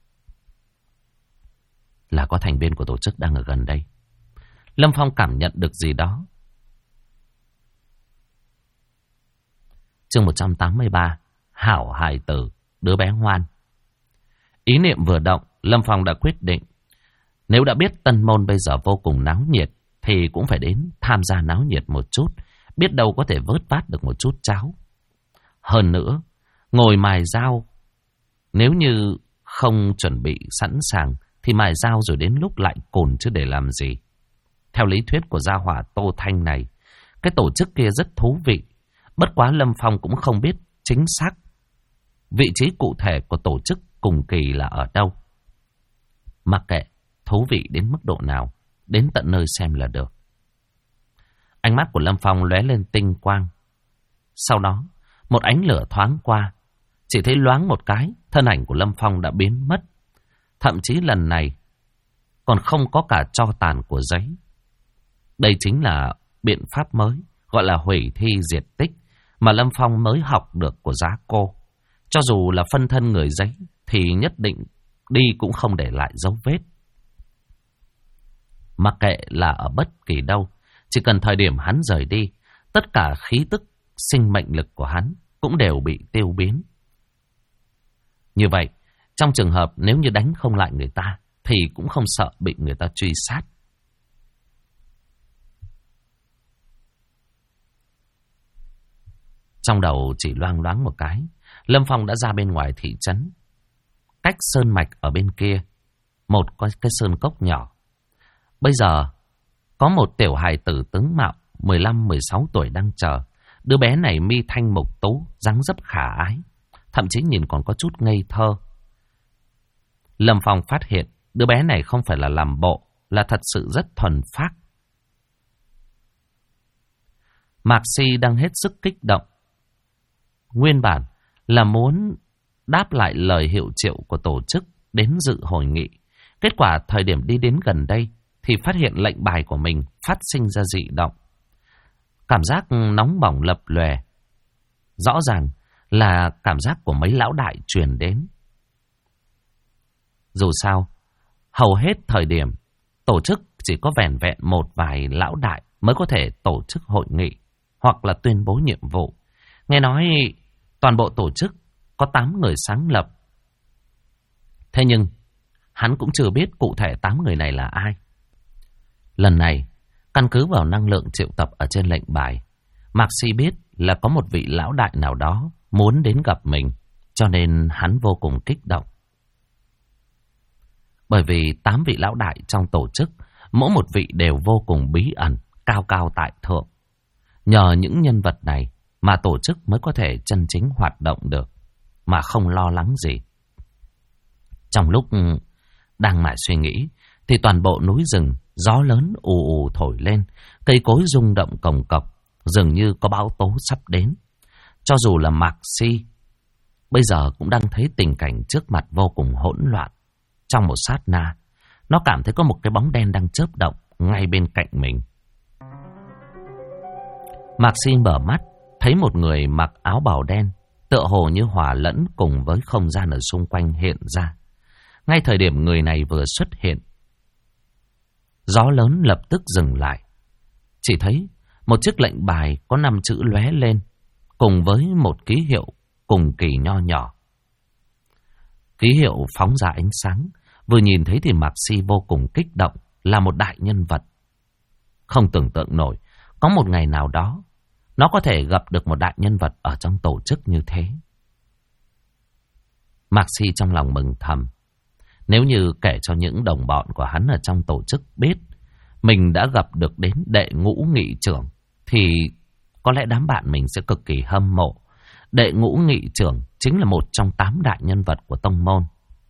Là có thành viên của tổ chức đang ở gần đây. Lâm Phong cảm nhận được gì đó. Chương 183, Hảo hài tử, đứa bé ngoan. Ý niệm vừa động, Lâm Phong đã quyết định, nếu đã biết Tân Môn bây giờ vô cùng náo nhiệt, thì cũng phải đến tham gia náo nhiệt một chút, biết đâu có thể vớt vát được một chút cháo. Hơn nữa, ngồi mài dao, nếu như không chuẩn bị sẵn sàng, thì mài dao rồi đến lúc lại cồn chứ để làm gì. Theo lý thuyết của gia hỏa Tô Thanh này, cái tổ chức kia rất thú vị. Bất quá Lâm Phong cũng không biết chính xác vị trí cụ thể của tổ chức cùng kỳ là ở đâu. Mặc kệ thú vị đến mức độ nào, đến tận nơi xem là được. Ánh mắt của Lâm Phong lóe lên tinh quang. Sau đó, một ánh lửa thoáng qua. Chỉ thấy loáng một cái, thân ảnh của Lâm Phong đã biến mất. Thậm chí lần này còn không có cả tro tàn của giấy. Đây chính là biện pháp mới, gọi là hủy thi diệt tích, mà Lâm Phong mới học được của Giá Cô. Cho dù là phân thân người giấy, thì nhất định đi cũng không để lại dấu vết. Mặc kệ là ở bất kỳ đâu, chỉ cần thời điểm hắn rời đi, tất cả khí tức, sinh mệnh lực của hắn cũng đều bị tiêu biến. Như vậy, trong trường hợp nếu như đánh không lại người ta, thì cũng không sợ bị người ta truy sát. Trong đầu chỉ loang loáng một cái, Lâm Phong đã ra bên ngoài thị trấn. Cách sơn mạch ở bên kia, một cái sơn cốc nhỏ. Bây giờ, có một tiểu hài tử tướng mạo 15-16 tuổi đang chờ. Đứa bé này mi thanh mục tú, dáng dấp khả ái, thậm chí nhìn còn có chút ngây thơ. Lâm Phong phát hiện đứa bé này không phải là làm bộ, là thật sự rất thuần phác. Mạc Si đang hết sức kích động. Nguyên bản là muốn đáp lại lời hiệu triệu của tổ chức đến dự hội nghị. Kết quả thời điểm đi đến gần đây thì phát hiện lệnh bài của mình phát sinh ra dị động. Cảm giác nóng bỏng lập lòe. Rõ ràng là cảm giác của mấy lão đại truyền đến. Dù sao, hầu hết thời điểm tổ chức chỉ có vẻn vẹn một vài lão đại mới có thể tổ chức hội nghị hoặc là tuyên bố nhiệm vụ. Nghe nói toàn bộ tổ chức có 8 người sáng lập. Thế nhưng hắn cũng chưa biết cụ thể 8 người này là ai. Lần này, căn cứ vào năng lượng triệu tập ở trên lệnh bài, Mạc Si biết là có một vị lão đại nào đó muốn đến gặp mình, cho nên hắn vô cùng kích động. Bởi vì 8 vị lão đại trong tổ chức, mỗi một vị đều vô cùng bí ẩn, cao cao tại thượng. Nhờ những nhân vật này mà tổ chức mới có thể chân chính hoạt động được, mà không lo lắng gì. Trong lúc đang mải suy nghĩ, thì toàn bộ núi rừng, gió lớn ù ù thổi lên, cây cối rung động cồng cọc, dường như có bão tố sắp đến. Cho dù là Mạc Si, bây giờ cũng đang thấy tình cảnh trước mặt vô cùng hỗn loạn. Trong một sát na, nó cảm thấy có một cái bóng đen đang chớp động ngay bên cạnh mình. Mạc Si mở mắt, thấy một người mặc áo bào đen, tựa hồ như hòa lẫn cùng với không gian ở xung quanh hiện ra. Ngay thời điểm người này vừa xuất hiện, gió lớn lập tức dừng lại. Chỉ thấy một chiếc lệnh bài có 5 chữ lóe lên, cùng với một ký hiệu cùng kỳ nho nhỏ. Ký hiệu phóng ra ánh sáng, vừa nhìn thấy thì Mạc Si vô cùng kích động, là một đại nhân vật. Không tưởng tượng nổi, có một ngày nào đó, nó có thể gặp được một đại nhân vật ở trong tổ chức như thế. Mạc Si trong lòng mừng thầm. Nếu như kể cho những đồng bọn của hắn ở trong tổ chức biết mình đã gặp được đến đệ ngũ nghị trưởng, thì có lẽ đám bạn mình sẽ cực kỳ hâm mộ. Đệ ngũ nghị trưởng chính là một trong 8 đại nhân vật của tông môn.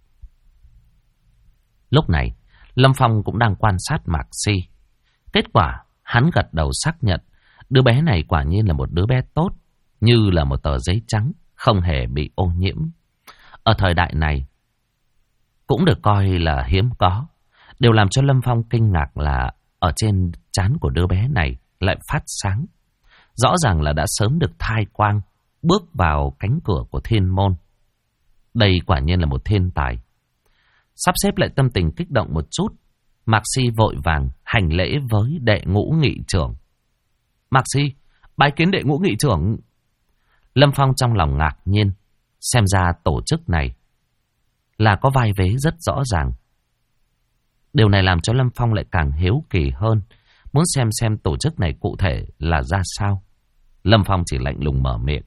Lúc này, Lâm Phong cũng đang quan sát Mạc Si. Kết quả, hắn gật đầu xác nhận đứa bé này quả nhiên là một đứa bé tốt, như là một tờ giấy trắng, không hề bị ô nhiễm. Ở thời đại này, cũng được coi là hiếm có. Điều làm cho Lâm Phong kinh ngạc là ở trên trán của đứa bé này lại phát sáng. Rõ ràng là đã sớm được thai quang, bước vào cánh cửa của thiên môn. Đây quả nhiên là một thiên tài. Sắp xếp lại tâm tình kích động một chút, Mạc Si vội vàng hành lễ với đệ ngũ nghị trưởng. Mạc Si, bái kiến đệ ngũ nghị trưởng. Lâm Phong trong lòng ngạc nhiên, xem ra tổ chức này là có vai vế rất rõ ràng. Điều này làm cho Lâm Phong lại càng hiếu kỳ hơn, muốn xem tổ chức này cụ thể là ra sao. Lâm Phong chỉ lạnh lùng mở miệng.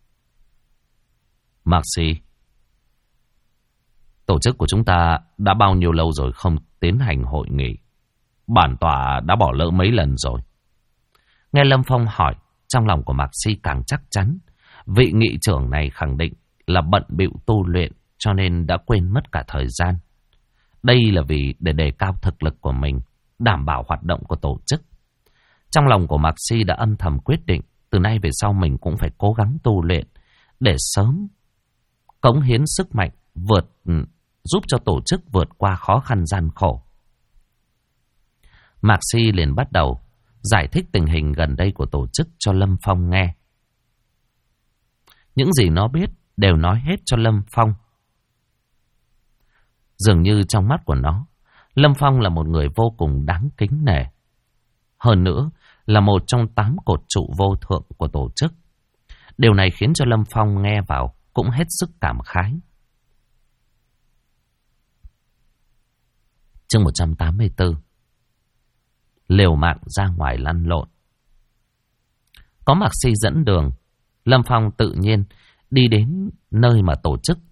Mạc Si, tổ chức của chúng ta đã bao nhiêu lâu rồi không tiến hành hội nghị? Bản tọa đã bỏ lỡ mấy lần rồi. Nghe Lâm Phong hỏi, trong lòng của Mạc Si càng chắc chắn. Vị nghị trưởng này khẳng định là bận bịu tu luyện, cho nên đã quên mất cả thời gian. Đây là vì để đề cao thực lực của mình, đảm bảo hoạt động của tổ chức. Trong lòng của Mạc Si đã âm thầm quyết định, từ nay về sau mình cũng phải cố gắng tu luyện, để sớm cống hiến sức mạnh, giúp cho tổ chức vượt qua khó khăn gian khổ. Mạc Si liền bắt đầu giải thích tình hình gần đây của tổ chức cho Lâm Phong nghe. Những gì nó biết đều nói hết cho Lâm Phong. Dường như trong mắt của nó, Lâm Phong là một người vô cùng đáng kính nể. Hơn nữa là một trong 8 cột trụ vô thượng của tổ chức. Điều này khiến cho Lâm Phong nghe vào cũng hết sức cảm khái. Chương 184. Liều mạng ra ngoài lăn lộn. Có Mạc Si dẫn đường, Lâm Phong tự nhiên đi đến nơi mà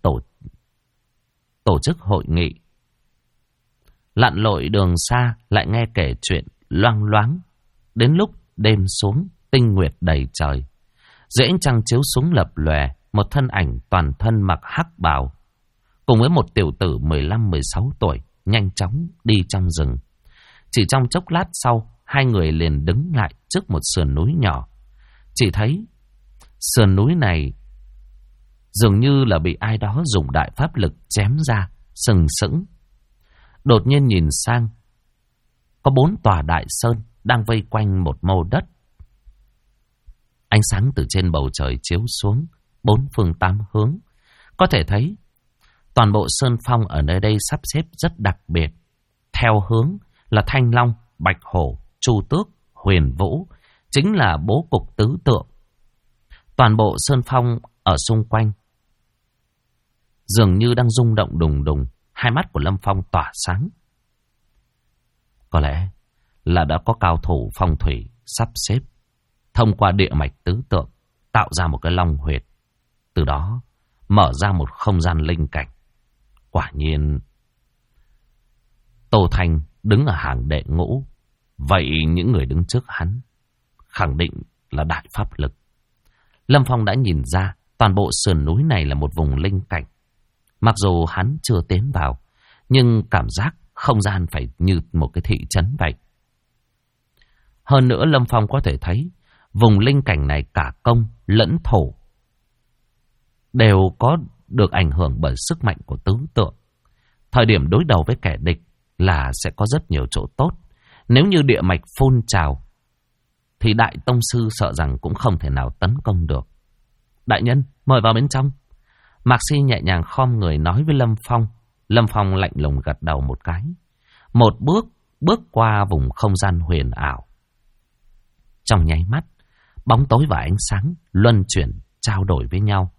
tổ chức hội nghị. Lặn lội đường xa lại nghe kể chuyện loang loáng. Đến lúc đêm xuống, tinh nguyệt đầy trời. Dưới ánh trăng chiếu xuống lập lòe, một thân ảnh toàn thân mặc hắc bào cùng với một tiểu tử 15-16 tuổi nhanh chóng đi trong rừng. Chỉ trong chốc lát sau, hai người liền đứng lại trước một sườn núi nhỏ. Chỉ thấy sườn núi này dường như là bị ai đó dùng đại pháp lực chém ra, sừng sững. Đột nhiên nhìn sang, có 4 tòa đại sơn đang vây quanh một mô đất. Ánh sáng từ trên bầu trời chiếu xuống 4 phương 8 hướng. Có thể thấy toàn bộ sơn phong ở nơi đây sắp xếp rất đặc biệt. Theo hướng là Thanh Long, Bạch Hổ, Chu Tước, Huyền Vũ, chính là bố cục tứ tượng. Toàn bộ sơn phong ở xung quanh dường như đang rung động đùng đùng. Hai mắt của Lâm Phong tỏa sáng. Có lẽ là đã có cao thủ phong thủy sắp xếp thông qua địa mạch tứ tượng tạo ra một cái long huyệt, từ đó mở ra một không gian linh cảnh. Quả nhiên Tô Thanh đứng ở hàng đệ ngũ, vậy những người đứng trước hắn khẳng định là đại pháp lực. Lâm Phong đã nhìn ra toàn bộ sườn núi này là một vùng linh cảnh. Mặc dù hắn chưa tiến vào, nhưng cảm giác không gian phải như một cái thị trấn vậy. Hơn nữa Lâm Phong có thể thấy vùng linh cảnh này cả công lẫn thổ đều có được ảnh hưởng bởi sức mạnh của tứ tượng. Thời điểm đối đầu với kẻ địch là sẽ có rất nhiều chỗ tốt. Nếu như địa mạch phun trào thì đại tông sư sợ rằng cũng không thể nào tấn công được. Đại nhân, mời vào bên trong. Mạc Si nhẹ nhàng khom người nói với Lâm Phong. Lâm Phong lạnh lùng gật đầu một cái. Một bước qua vùng không gian huyền ảo. Trong nháy mắt, bóng tối và ánh sáng luân chuyển trao đổi với nhau.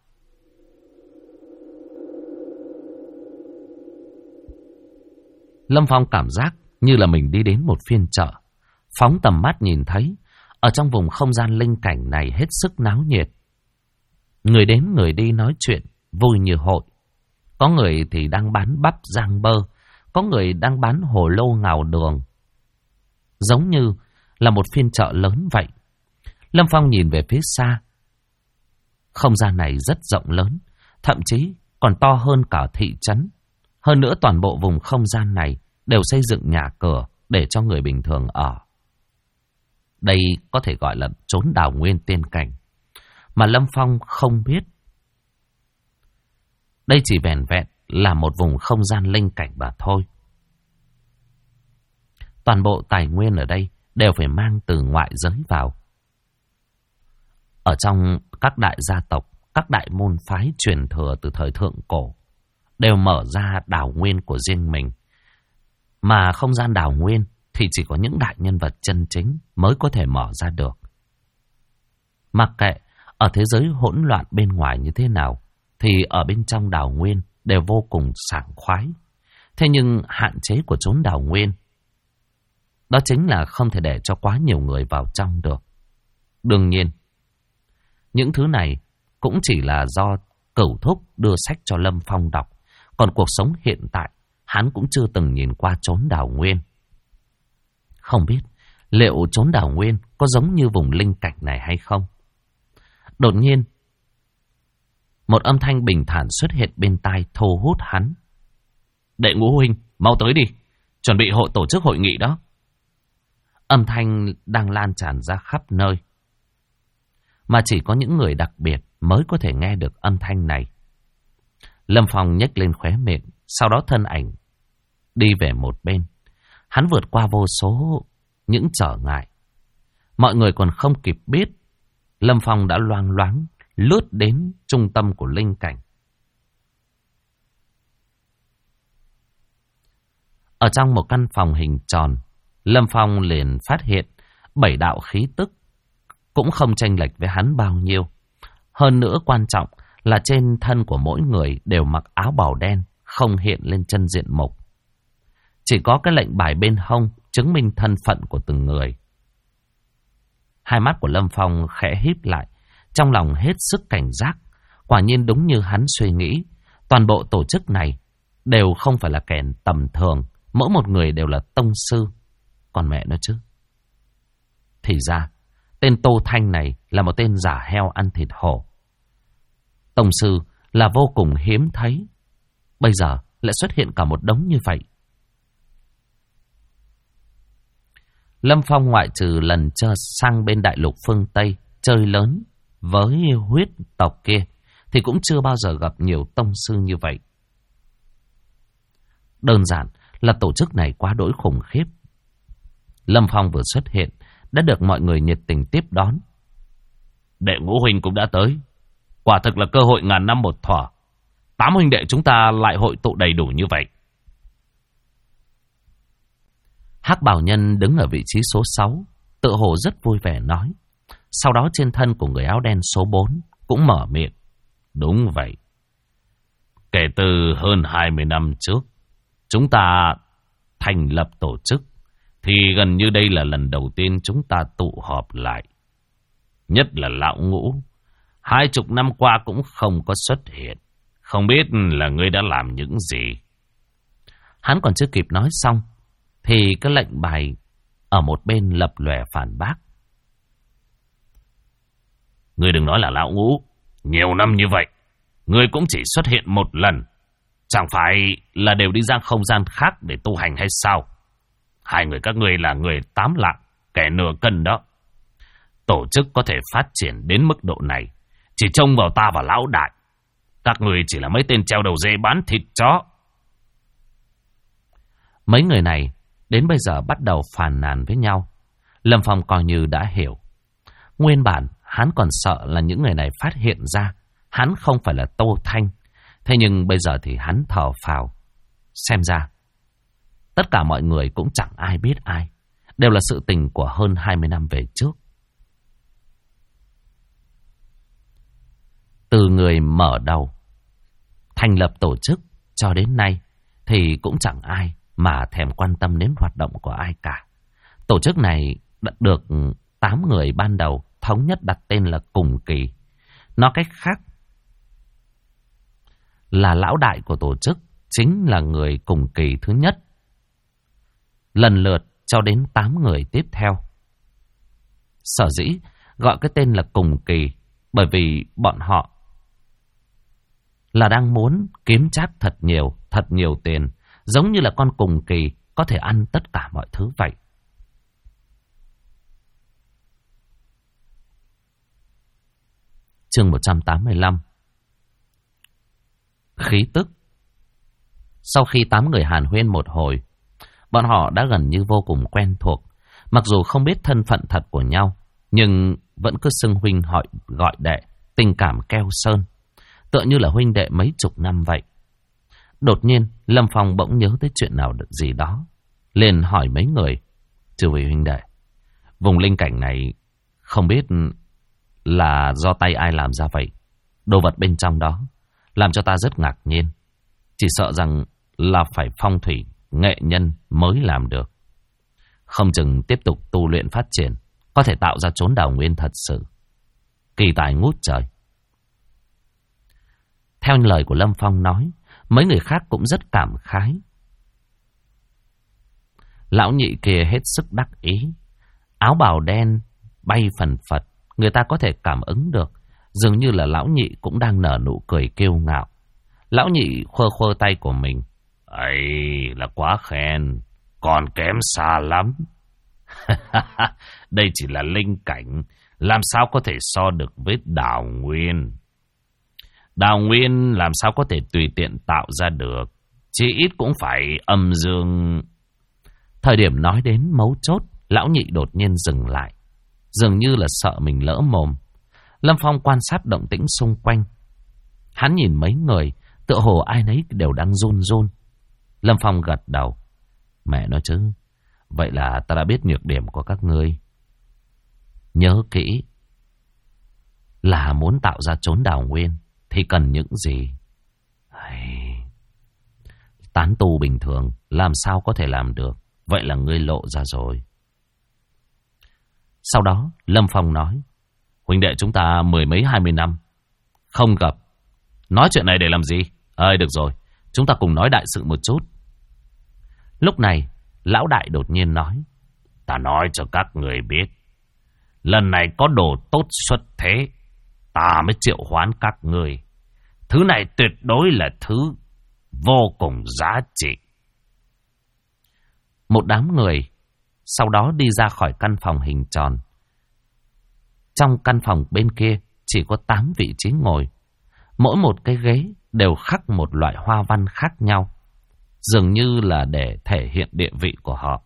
Lâm Phong cảm giác như là mình đi đến một phiên chợ. Phóng tầm mắt nhìn thấy, ở trong vùng không gian linh cảnh này hết sức náo nhiệt. Người đến người đi nói chuyện, vui như hội. Có người thì đang bán bắp rang bơ, có người đang bán hồ lô ngào đường. Giống như là một phiên chợ lớn vậy. Lâm Phong nhìn về phía xa. Không gian này rất rộng lớn, thậm chí còn to hơn cả thị trấn. Hơn nữa toàn bộ vùng không gian này đều xây dựng nhà cửa để cho người bình thường ở. Đây có thể gọi là chốn đào nguyên tiên cảnh. mà Lâm Phong không biết. Đây chỉ vẻn vẹn là một vùng không gian linh cảnh mà thôi. Toàn bộ tài nguyên ở đây đều phải mang từ ngoại giới vào. Ở trong các đại gia tộc, các đại môn phái truyền thừa từ thời thượng cổ đều mở ra đào nguyên của riêng mình. Mà không gian đào nguyên thì chỉ có những đại nhân vật chân chính mới có thể mở ra được. Mặc kệ ở thế giới hỗn loạn bên ngoài như thế nào, thì ở bên trong đào nguyên đều vô cùng sảng khoái. Thế nhưng hạn chế của chốn đào nguyên đó chính là không thể để cho quá nhiều người vào trong được. Đương nhiên, những thứ này cũng chỉ là do Cửu Thúc đưa sách cho Lâm Phong đọc. Còn cuộc sống hiện tại, hắn cũng chưa từng nhìn qua chốn đào nguyên. Không biết liệu chốn đào nguyên có giống như vùng linh cảnh này hay không? Đột nhiên, một âm thanh bình thản xuất hiện bên tai thu hút hắn. Đệ Ngũ huynh, mau tới đi, chuẩn bị tổ chức hội nghị đó. Âm thanh đang lan tràn ra khắp nơi, mà chỉ có những người đặc biệt mới có thể nghe được âm thanh này. Lâm Phong nhếch lên khóe miệng, sau đó thân ảnh đi về một bên. Hắn vượt qua vô số những trở ngại. Mọi người còn không kịp biết, Lâm Phong đã loang loáng lướt đến trung tâm của linh cảnh. Ở trong một căn phòng hình tròn, Lâm Phong liền phát hiện 7 đạo khí tức cũng không chênh lệch với hắn bao nhiêu. Hơn nữa quan trọng là trên thân của mỗi người đều mặc áo bào đen, không hiện lên chân diện mục. Chỉ có cái lệnh bài bên hông chứng minh thân phận của từng người. Hai mắt của Lâm Phong khẽ híp lại, trong lòng hết sức cảnh giác. Quả nhiên đúng như hắn suy nghĩ, toàn bộ tổ chức này đều không phải là kẻ tầm thường, mỗi một người đều là tông sư. Còn mẹ nó chứ. Thì ra, tên Tô Thanh này là một tên giả heo ăn thịt hổ. Tông sư là vô cùng hiếm thấy. Bây giờ lại xuất hiện cả một đống như vậy. Lâm Phong ngoại trừ lần sang bên đại lục phương Tây chơi lớn với huyết tộc kia, thì cũng chưa bao giờ gặp nhiều tông sư như vậy. Đơn giản là tổ chức này quá đỗi khủng khiếp. Lâm Phong vừa xuất hiện đã được mọi người nhiệt tình tiếp đón. Đệ Ngũ huynh cũng đã tới. Quả thực là cơ hội ngàn năm một thỏa. 8 huynh đệ chúng ta lại hội tụ đầy đủ như vậy. Hắc Bảo Nhân đứng ở vị trí số 6, tự hồ rất vui vẻ nói. Sau đó trên thân của người áo đen số 4 cũng mở miệng. Đúng vậy. Kể từ hơn 20 năm trước, chúng ta thành lập tổ chức, thì gần như đây là lần đầu tiên chúng ta tụ họp lại. Nhất là lão Ngũ, 20 năm qua cũng không có xuất hiện. Không biết là ngươi đã làm những gì. Hắn còn chưa kịp nói xong, thì cái lệnh bài ở một bên lập lòe phản bác. Ngươi đừng nói là lão Ngũ, nhiều năm như vậy, ngươi cũng chỉ xuất hiện một lần. Chẳng phải là đều đi ra không gian khác để tu hành hay sao? Hai người các ngươi là người 8 lạng, kẻ nửa cân đó. Tổ chức có thể phát triển đến mức độ này, chỉ trông vào ta và lão đại. Các người chỉ là mấy tên treo đầu dê bán thịt chó. Mấy người này đến bây giờ bắt đầu phàn nàn với nhau. Lâm Phong coi như đã hiểu. Nguyên bản hắn còn sợ là những người này phát hiện ra hắn không phải là Tô Thanh. Thế nhưng bây giờ thì hắn thở phào. Xem ra tất cả mọi người cũng chẳng ai biết ai, đều là sự tình của hơn 20 năm về trước. Từ người mở đầu thành lập tổ chức cho đến nay thì cũng chẳng ai mà thèm quan tâm đến hoạt động của ai cả. Tổ chức này đã được 8 người ban đầu thống nhất đặt tên là Cùng Kỳ. Nói cách khác là lão đại của tổ chức chính là người Cùng Kỳ thứ nhất. Lần lượt cho đến 8 người tiếp theo. Sở dĩ gọi cái tên là Cùng Kỳ bởi vì bọn họ là đang muốn kiếm trác thật nhiều tiền, giống như là con Cùng Kỳ có thể ăn tất cả mọi thứ vậy. Chương 185. Khí tức. Sau khi 8 người hàn huyên một hồi, bọn họ đã gần như vô cùng quen thuộc. Mặc dù không biết thân phận thật của nhau, nhưng vẫn cứ xưng huynh gọi đệ, tình cảm keo sơn, tựa như là huynh đệ mấy chục năm vậy. Đột nhiên, Lâm Phong bỗng nhớ tới chuyện nào gì đó, liền hỏi mấy người: "Chư vị huynh đệ, vùng linh cảnh này không biết là do tay ai làm ra vậy? Đồ vật bên trong đó làm cho ta rất ngạc nhiên. Chỉ sợ rằng là phải phong thủy nghệ nhân mới làm được. Không chừng tiếp tục tu luyện phát triển, có thể tạo ra chốn đào nguyên thật sự. Kỳ tài ngút trời." Theo lời của Lâm Phong nói, mấy người khác cũng rất cảm khái. Lão nhị kia hết sức đắc ý, áo bào đen bay phần phật, người ta có thể cảm ứng được. Dường như là lão nhị cũng đang nở nụ cười kiêu ngạo. Lão nhị khơ khơ tay của mình: "Ấy là quá khen, còn kém xa lắm." "Đây chỉ là linh cảnh, làm sao có thể so được với đào nguyên? Đào nguyên làm sao có thể tùy tiện tạo ra được, chỉ ít cũng phải âm dương." Thời điểm nói đến mấu chốt, lão nhị đột nhiên dừng lại, dường như là sợ mình lỡ mồm. Lâm Phong quan sát động tĩnh xung quanh. Hắn nhìn mấy người, tựa hồ ai nấy đều đang run run. Lâm Phong gật đầu: "Mẹ nói chứ, vậy là ta đã biết nhược điểm của các ngươi. Nhớ kỹ, là muốn tạo ra chốn đào nguyên thì cần những gì? Tán tu bình thường làm sao có thể làm được, vậy là ngươi lộ ra rồi." Sau đó Lâm Phong nói: "Huynh đệ chúng ta 10 mấy 20 năm không gặp, nói chuyện này để làm gì? Được rồi, chúng ta cùng nói đại sự một chút." Lúc này lão đại đột nhiên nói: "Ta nói cho các người biết, lần này có đồ tốt xuất thế, ta mới triệu hoán các người. Thứ này tuyệt đối là thứ vô cùng giá trị." Một đám người sau đó đi ra khỏi căn phòng hình tròn. Trong căn phòng bên kia chỉ có 8 vị trí ngồi. Mỗi một cái ghế đều khắc một loại hoa văn khác nhau, dường như là để thể hiện địa vị của họ.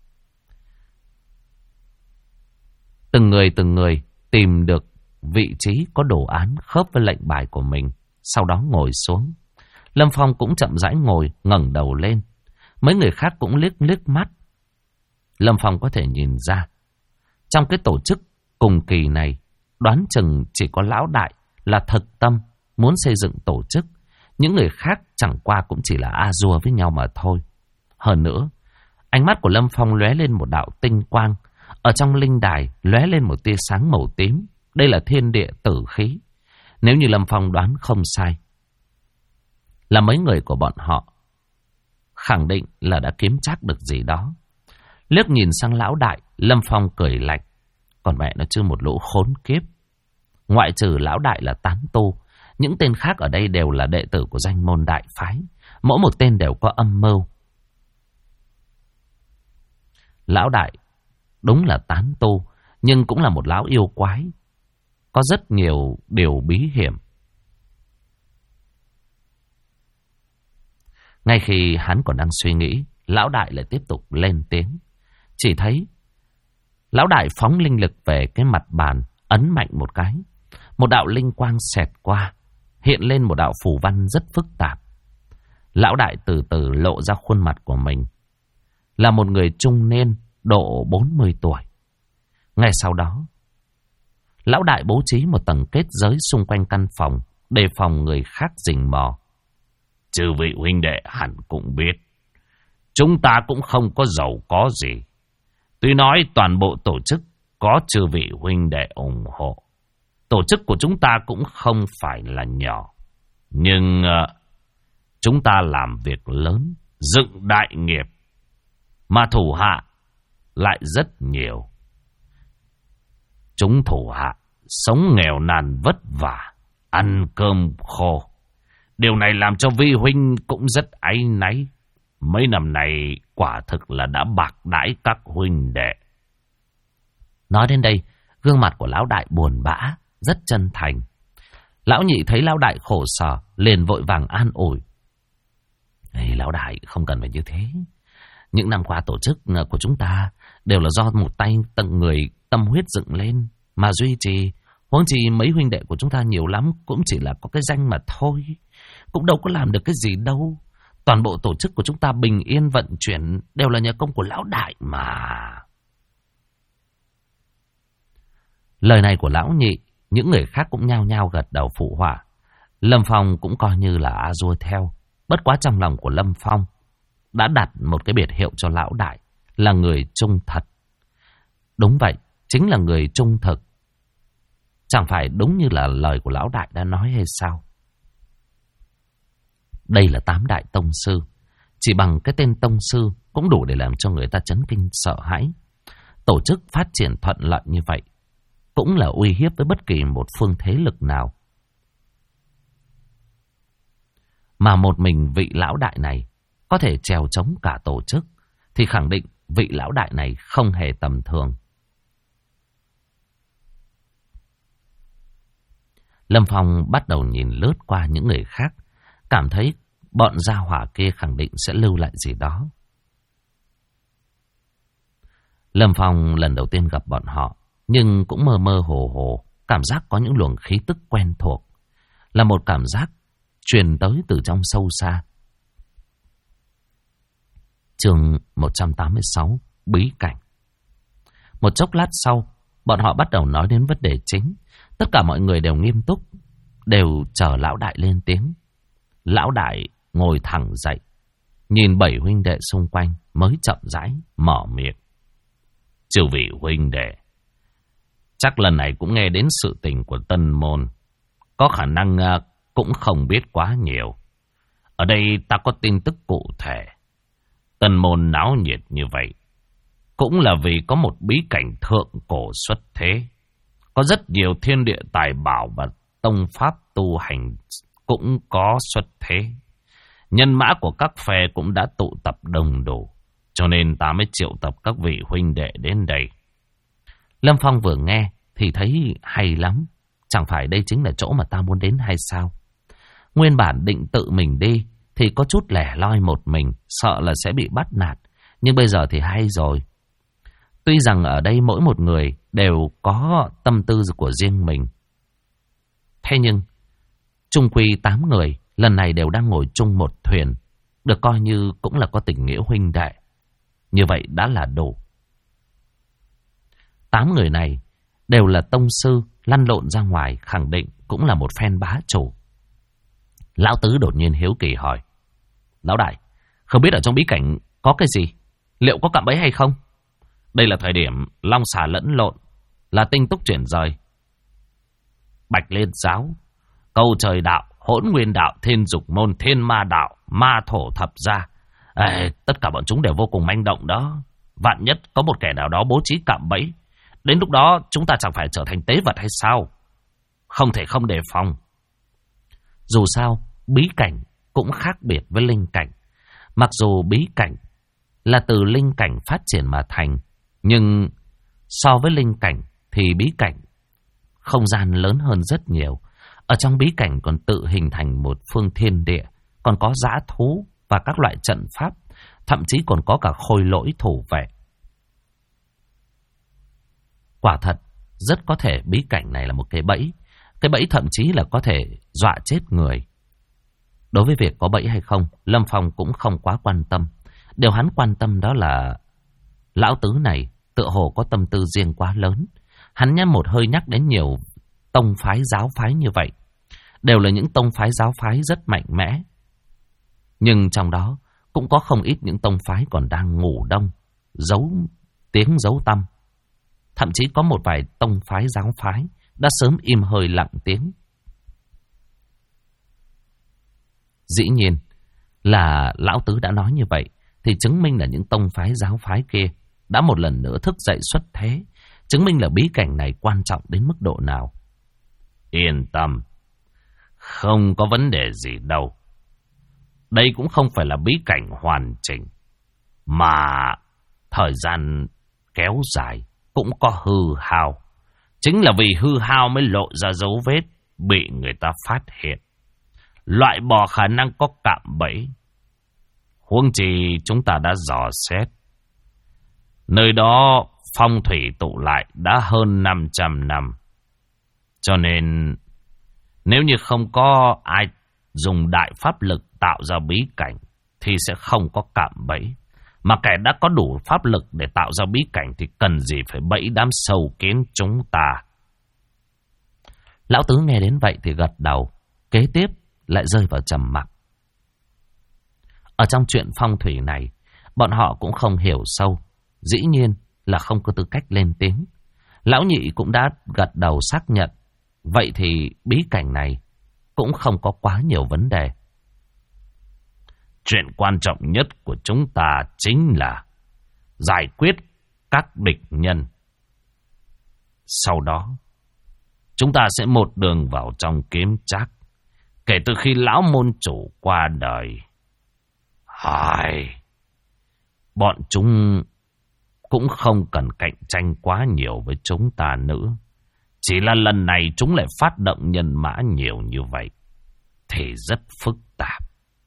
Từng người tìm được vị trí có đồ án khớp với lệnh bài của mình, sau đó ngồi xuống. Lâm Phong cũng chậm rãi ngồi, ngẩng đầu lên. Mấy người khác cũng liếc mắt. Lâm Phong có thể nhìn ra, trong cái tổ chức cùng kỳ này, đoán chừng chỉ có lão đại là thực tâm muốn xây dựng tổ chức. Những người khác chẳng qua cũng chỉ là a dua với nhau mà thôi. Hơn nữa, ánh mắt của Lâm Phong lóe lên một đạo tinh quang. Ở trong linh đài lóe lên một tia sáng màu tím. Đây là thiên địa tử khí. Nếu như Lâm Phong đoán không sai, là mấy người của bọn họ khẳng định là đã kiếm trác được gì đó. Liếc nhìn sang lão đại, Lâm Phong cười lạnh: "Còn mẹ nó chứ một lũ khốn kiếp. Ngoại trừ lão đại là tán tu, những tên khác ở đây đều là đệ tử của danh môn đại phái. Mỗi một tên đều có âm mưu. Lão đại đúng là tán tu, nhưng cũng là một lão yêu quái, có rất nhiều điều bí hiểm." Ngay khi hắn còn đang suy nghĩ, lão đại lại tiếp tục lên tiếng. Chỉ thấy lão đại phóng linh lực về cái mặt bàn, ấn mạnh một cái. Một đạo linh quang xẹt qua, hiện lên một đạo phù văn rất phức tạp. Lão đại từ từ lộ ra khuôn mặt của mình. Là một người trung niên, độ 40 tuổi. Ngay sau đó, lão đại bố trí một tầng kết giới xung quanh căn phòng, đề phòng người khác rình mò. "Chư vị huynh đệ hẳn cũng biết, chúng ta cũng không có giàu có gì. Tuy nói toàn bộ tổ chức có chư vị huynh đệ ủng hộ, tổ chức của chúng ta cũng không phải là nhỏ. Nhưng chúng ta làm việc lớn, dựng đại nghiệp, mà thủ hạ lại rất nhiều. Chúng thủ hạ sống nghèo nàn vất vả, ăn cơm khô. Điều này làm cho vi huynh cũng rất áy náy. Mấy năm này quả thực là đã bạc đãi các huynh đệ." Nói đến đây, gương mặt của lão đại buồn bã, rất chân thành. Lão nhị thấy lão đại khổ sở, liền vội vàng an ủi. Ê, lão đại không cần phải như thế. Những năm qua tổ chức của chúng ta đều là do một tay tận người tâm huyết dựng lên mà duy trì. Huống chi mấy huynh đệ của chúng ta nhiều lắm cũng chỉ là có cái danh mà thôi. Cũng đâu có làm được cái gì đâu. Toàn bộ tổ chức của chúng ta bình yên vận chuyển đều là nhờ công của lão đại mà. Lời này của lão nhị, những người khác cũng nhao nhao gật đầu phụ họa. Lâm Phong cũng coi như là a dua theo. Bất quá trong lòng của Lâm Phong đã đặt một cái biệt hiệu cho lão đại là người trung thật. Đúng vậy, chính là người trung thực. Chẳng phải đúng như là lời của lão đại đã nói hay sao? Đây là 8 đại tông sư. Chỉ bằng cái tên tông sư cũng đủ để làm cho người ta chấn kinh sợ hãi. Tổ chức phát triển thuận lợi như vậy cũng là uy hiếp với bất kỳ một phương thế lực nào. Mà một mình vị lão đại này có thể trèo chống cả tổ chức thì khẳng định vị lão đại này không hề tầm thường. Lâm Phong bắt đầu nhìn lướt qua những người khác, cảm thấy bọn gia hỏa kia khẳng định sẽ lưu lại gì đó. Lâm Phong lần đầu tiên gặp bọn họ, nhưng cũng mơ mơ hồ hồ, cảm giác có những luồng khí tức quen thuộc, là một cảm giác truyền tới từ trong sâu xa. Chương 186, bí cảnh. Một chốc lát sau, bọn họ bắt đầu nói đến vấn đề chính. Tất cả mọi người đều nghiêm túc, đều chờ lão đại lên tiếng. Lão đại ngồi thẳng dậy, nhìn 7 huynh đệ xung quanh mới chậm rãi mở miệng. Chư vị huynh đệ, chắc lần này cũng nghe đến sự tình của Tân Môn, có khả năng cũng không biết quá nhiều. Ở đây ta có tin tức cụ thể. Tân Môn náo nhiệt như vậy cũng là vì có một bí cảnh thượng cổ xuất thế. Có rất nhiều thiên địa tài bảo và tông pháp tu hành cũng có xuất thế. Nhân mã của các phe cũng đã tụ tập đông đủ, cho nên ta mới triệu tập các vị huynh đệ đến đây. Lâm Phong vừa nghe thì thấy hay lắm. Chẳng phải đây chính là chỗ mà ta muốn đến hay sao? Nguyên bản định tự mình đi thì có chút lẻ loi một mình, sợ là sẽ bị bắt nạt. Nhưng bây giờ thì hay rồi. Tuy rằng ở đây mỗi một người đều có tâm tư của riêng mình, thế nhưng chung quy 8 người lần này đều đang ngồi chung một thuyền, được coi như cũng là có tình nghĩa huynh đệ. Như vậy đã là đủ. 8 người này đều là tông sư, lăn lộn ra ngoài, khẳng định cũng là một phen bá chủ. Lão Tứ đột nhiên hiếu kỳ hỏi: Lão đại, không biết ở trong bí cảnh có cái gì? Liệu có cạm bẫy hay không? Đây là thời điểm long xà lẫn lộn, là tinh túc chuyển rời. Bạch Liên giáo, Câu Trời đạo, Hỗn Nguyên đạo, Thiên Dục môn, Thiên Ma đạo, Ma thổ thập gia, tất cả bọn chúng đều vô cùng manh động đó. Vạn nhất có một kẻ nào đó bố trí cạm bẫy, đến lúc đó chúng ta chẳng phải trở thành tế vật hay sao? Không thể không đề phòng. Dù sao, bí cảnh cũng khác biệt với linh cảnh. Mặc dù bí cảnh là từ linh cảnh phát triển mà thành, nhưng so với linh cảnh thì bí cảnh không gian lớn hơn rất nhiều. Ở trong bí cảnh còn tự hình thành một phương thiên địa, còn có dã thú và các loại trận pháp, thậm chí còn có cả khôi lỗi thủ vệ. Quả thật, rất có thể bí cảnh này là một cái bẫy. Cái bẫy thậm chí là có thể dọa chết người. Đối với việc có bẫy hay không, Lâm Phong cũng không quá quan tâm. Điều hắn quan tâm đó là lão tứ này tựa hồ có tâm tư riêng quá lớn. Hắn nhắm một hơi nhắc đến nhiều tông phái giáo phái như vậy. Đều là những tông phái giáo phái rất mạnh mẽ. Nhưng trong đó cũng có không ít những tông phái còn đang ngủ đông, giấu tiếng giấu tăm. Thậm chí có một vài tông phái giáo phái đã sớm im hơi lặng tiếng. Dĩ nhiên là lão tứ đã nói như vậy thì chứng minh là những tông phái giáo phái kia đã một lần nữa thức dậy xuất thế, chứng minh là bí cảnh này quan trọng đến mức độ nào. Yên tâm, không có vấn đề gì đâu. Đây cũng không phải là bí cảnh hoàn chỉnh, mà thời gian kéo dài cũng có hư hao. Chính là vì hư hao mới lộ ra dấu vết. bị người ta phát hiện, loại bỏ khả năng có cạm bẫy. Huống chi chúng ta đã dò xét. Nơi đó phong thủy tụ lại đã hơn 500 năm. Cho nên nếu như không có ai dùng đại pháp lực tạo ra bí cảnh thì sẽ không có cạm bẫy. Mà kẻ đã có đủ pháp lực để tạo ra bí cảnh thì cần gì phải bẫy đám sâu kiến chúng ta. Lão Tứ nghe đến vậy thì gật đầu, kế tiếp lại rơi vào trầm mặc. Ở trong chuyện phong thủy này, bọn họ cũng không hiểu sâu, dĩ nhiên là không có tư cách lên tiếng. Lão Nhị cũng đã gật đầu xác nhận, vậy thì bí cảnh này cũng không có quá nhiều vấn đề. Chuyện quan trọng nhất của chúng ta chính là giải quyết các địch nhân. Sau đó, chúng ta sẽ một đường vào trong kiếm trác. Kể từ khi lão môn chủ qua đời, bọn chúng cũng không cần cạnh tranh quá nhiều với chúng ta nữa. Chỉ là lần này chúng lại phát động nhân mã nhiều như vậy thì rất phức tạp.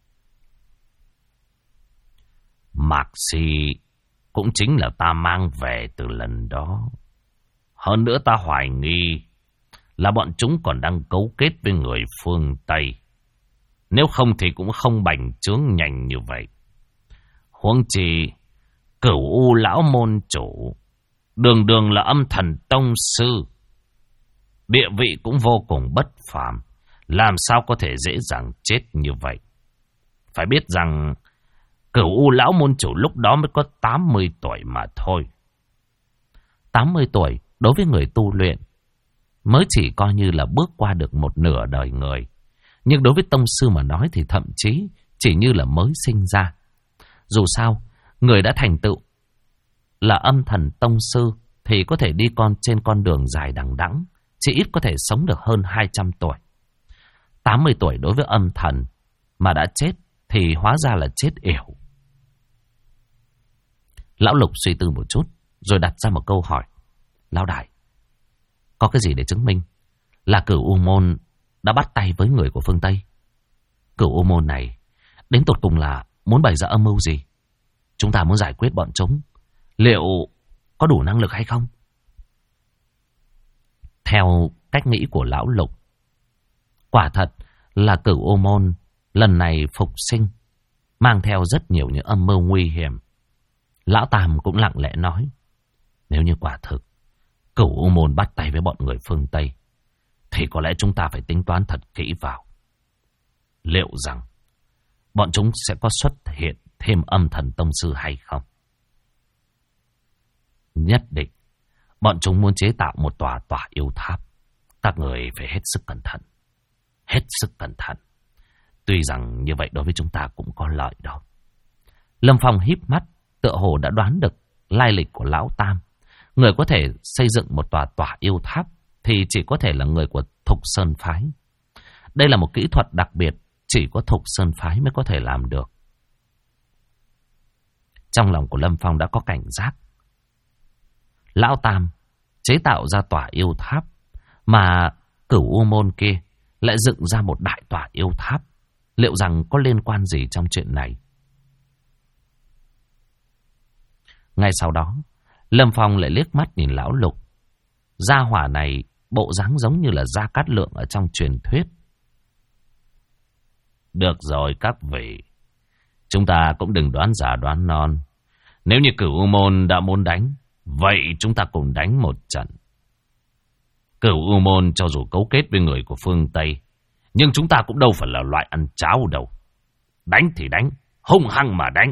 Mạc Si cũng chính là ta mang về từ lần đó. Hơn nữa ta hoài nghi là bọn chúng còn đang cấu kết với người phương Tây. Nếu không thì cũng không bành trướng nhanh như vậy. Huống chi Cửu U lão môn chủ đường đường là âm thần tông sư, địa vị cũng vô cùng bất phàm, làm sao có thể dễ dàng chết như vậy. Phải biết rằng Cửu U lão môn chủ lúc đó mới có 80 tuổi mà thôi. 80 tuổi đối với người tu luyện mới chỉ coi như là bước qua được một nửa đời người. Nhưng đối với tông sư mà nói thì thậm chí chỉ như là mới sinh ra. Dù sao, người đã thành tựu là âm thần tông sư thì có thể đi trên con đường dài đằng đẵng, chỉ ít có thể sống được hơn 200 tuổi. 80 tuổi đối với âm thần mà đã chết thì hóa ra là chết yểu. Lão Lục suy tư một chút rồi đặt ra một câu hỏi. Lão đại, có cái gì để chứng minh là Cửu U môn đã bắt tay với người của phương Tây? Cửu U môn này đến tột cùng là muốn bày ra âm mưu gì? Chúng ta muốn giải quyết bọn chúng, liệu có đủ năng lực hay không? Theo cách nghĩ của Lão Lục, quả thật là Cửu U môn lần này phục sinh mang theo rất nhiều những âm mưu nguy hiểm. Lão Tam cũng lặng lẽ nói, nếu như quả thực Cửu U môn bắt tay với bọn người phương Tây thì có lẽ chúng ta phải tính toán thật kỹ vào. Liệu rằng bọn chúng sẽ có xuất hiện thêm âm thần tông sư hay không? Nhất định bọn chúng muốn chế tạo một tòa yêu tháp. Các người phải hết sức cẩn thận. Hết sức cẩn thận. Tuy rằng như vậy đối với chúng ta cũng có lợi đó. Lâm Phong híp mắt, tựa hồ đã đoán được lai lịch của Lão Tam. Người có thể xây dựng một tòa yêu tháp thì chỉ có thể là người của Thục Sơn Phái. Đây là một kỹ thuật đặc biệt, chỉ có Thục Sơn Phái mới có thể làm được. Trong lòng của Lâm Phong đã có cảnh giác. Lão Tam chế tạo ra tòa yêu tháp, mà Cửu U môn kia lại dựng ra một đại tòa yêu tháp. Liệu rằng có liên quan gì trong chuyện này? Ngay sau đó, Lâm Phong lại liếc mắt nhìn Lão Lục. Gia hỏa này bộ dáng giống như là Gia Cát Lượng ở trong truyền thuyết. Được rồi các vị, chúng ta cũng đừng đoán già đoán non. Nếu như Cửu U môn đã muốn đánh, vậy chúng ta cùng đánh một trận. Cửu U môn cho dù cấu kết với người của phương Tây, nhưng chúng ta cũng đâu phải là loại ăn cháo đâu. Đánh thì đánh, hung hăng mà đánh.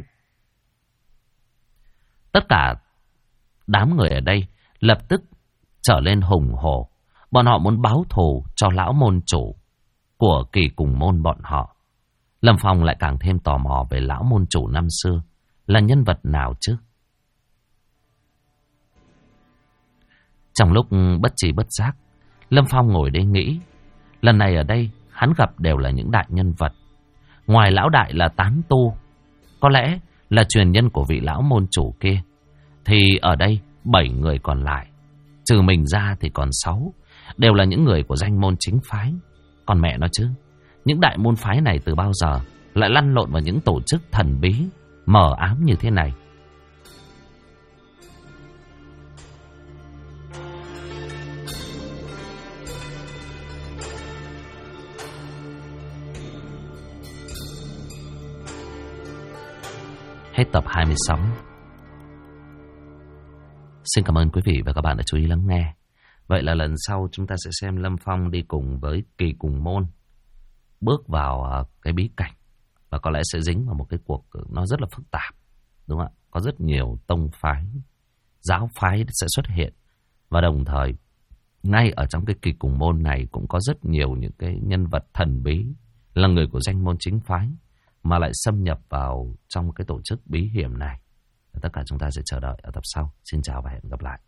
Tất cả đám người ở đây lập tức trở lên hùng hổ. Bọn họ muốn báo thù cho lão môn chủ của Kỳ Cùng môn bọn họ. Lâm Phong lại càng thêm tò mò về lão môn chủ năm xưa. Là nhân vật nào chứ? Trong lúc bất tri bất giác, Lâm Phong ngồi đây nghĩ. Lần này ở đây hắn gặp đều là những đại nhân vật. Ngoài lão đại là tán tu, có lẽ là truyền nhân của vị lão môn chủ kia, thì ở đây 7 người còn lại, trừ mình ra thì còn 6. đều là những người của danh môn chính phái. Còn mẹ nó chứ, những đại môn phái này từ bao giờ lại lăn lộn vào những tổ chức thần bí, mờ ám như thế này? Hết tập 26. Xin cảm ơn quý vị và các bạn đã chú ý lắng nghe. Vậy là lần sau chúng ta sẽ xem Lâm Phong đi cùng với Kỳ Cùng Môn bước vào cái bí cảnh, và có lẽ sẽ dính vào một cái cuộc nó rất là phức tạp, đúng không ạ? Có rất nhiều tông phái, giáo phái sẽ xuất hiện, và đồng thời ngay ở trong cái Kỳ Cùng Môn này cũng có rất nhiều những cái nhân vật thần bí là người của danh môn chính phái mà lại xâm nhập vào trong cái tổ chức bí hiểm này. Tất cả chúng ta sẽ chờ đợi ở tập sau. Xin chào và hẹn gặp lại.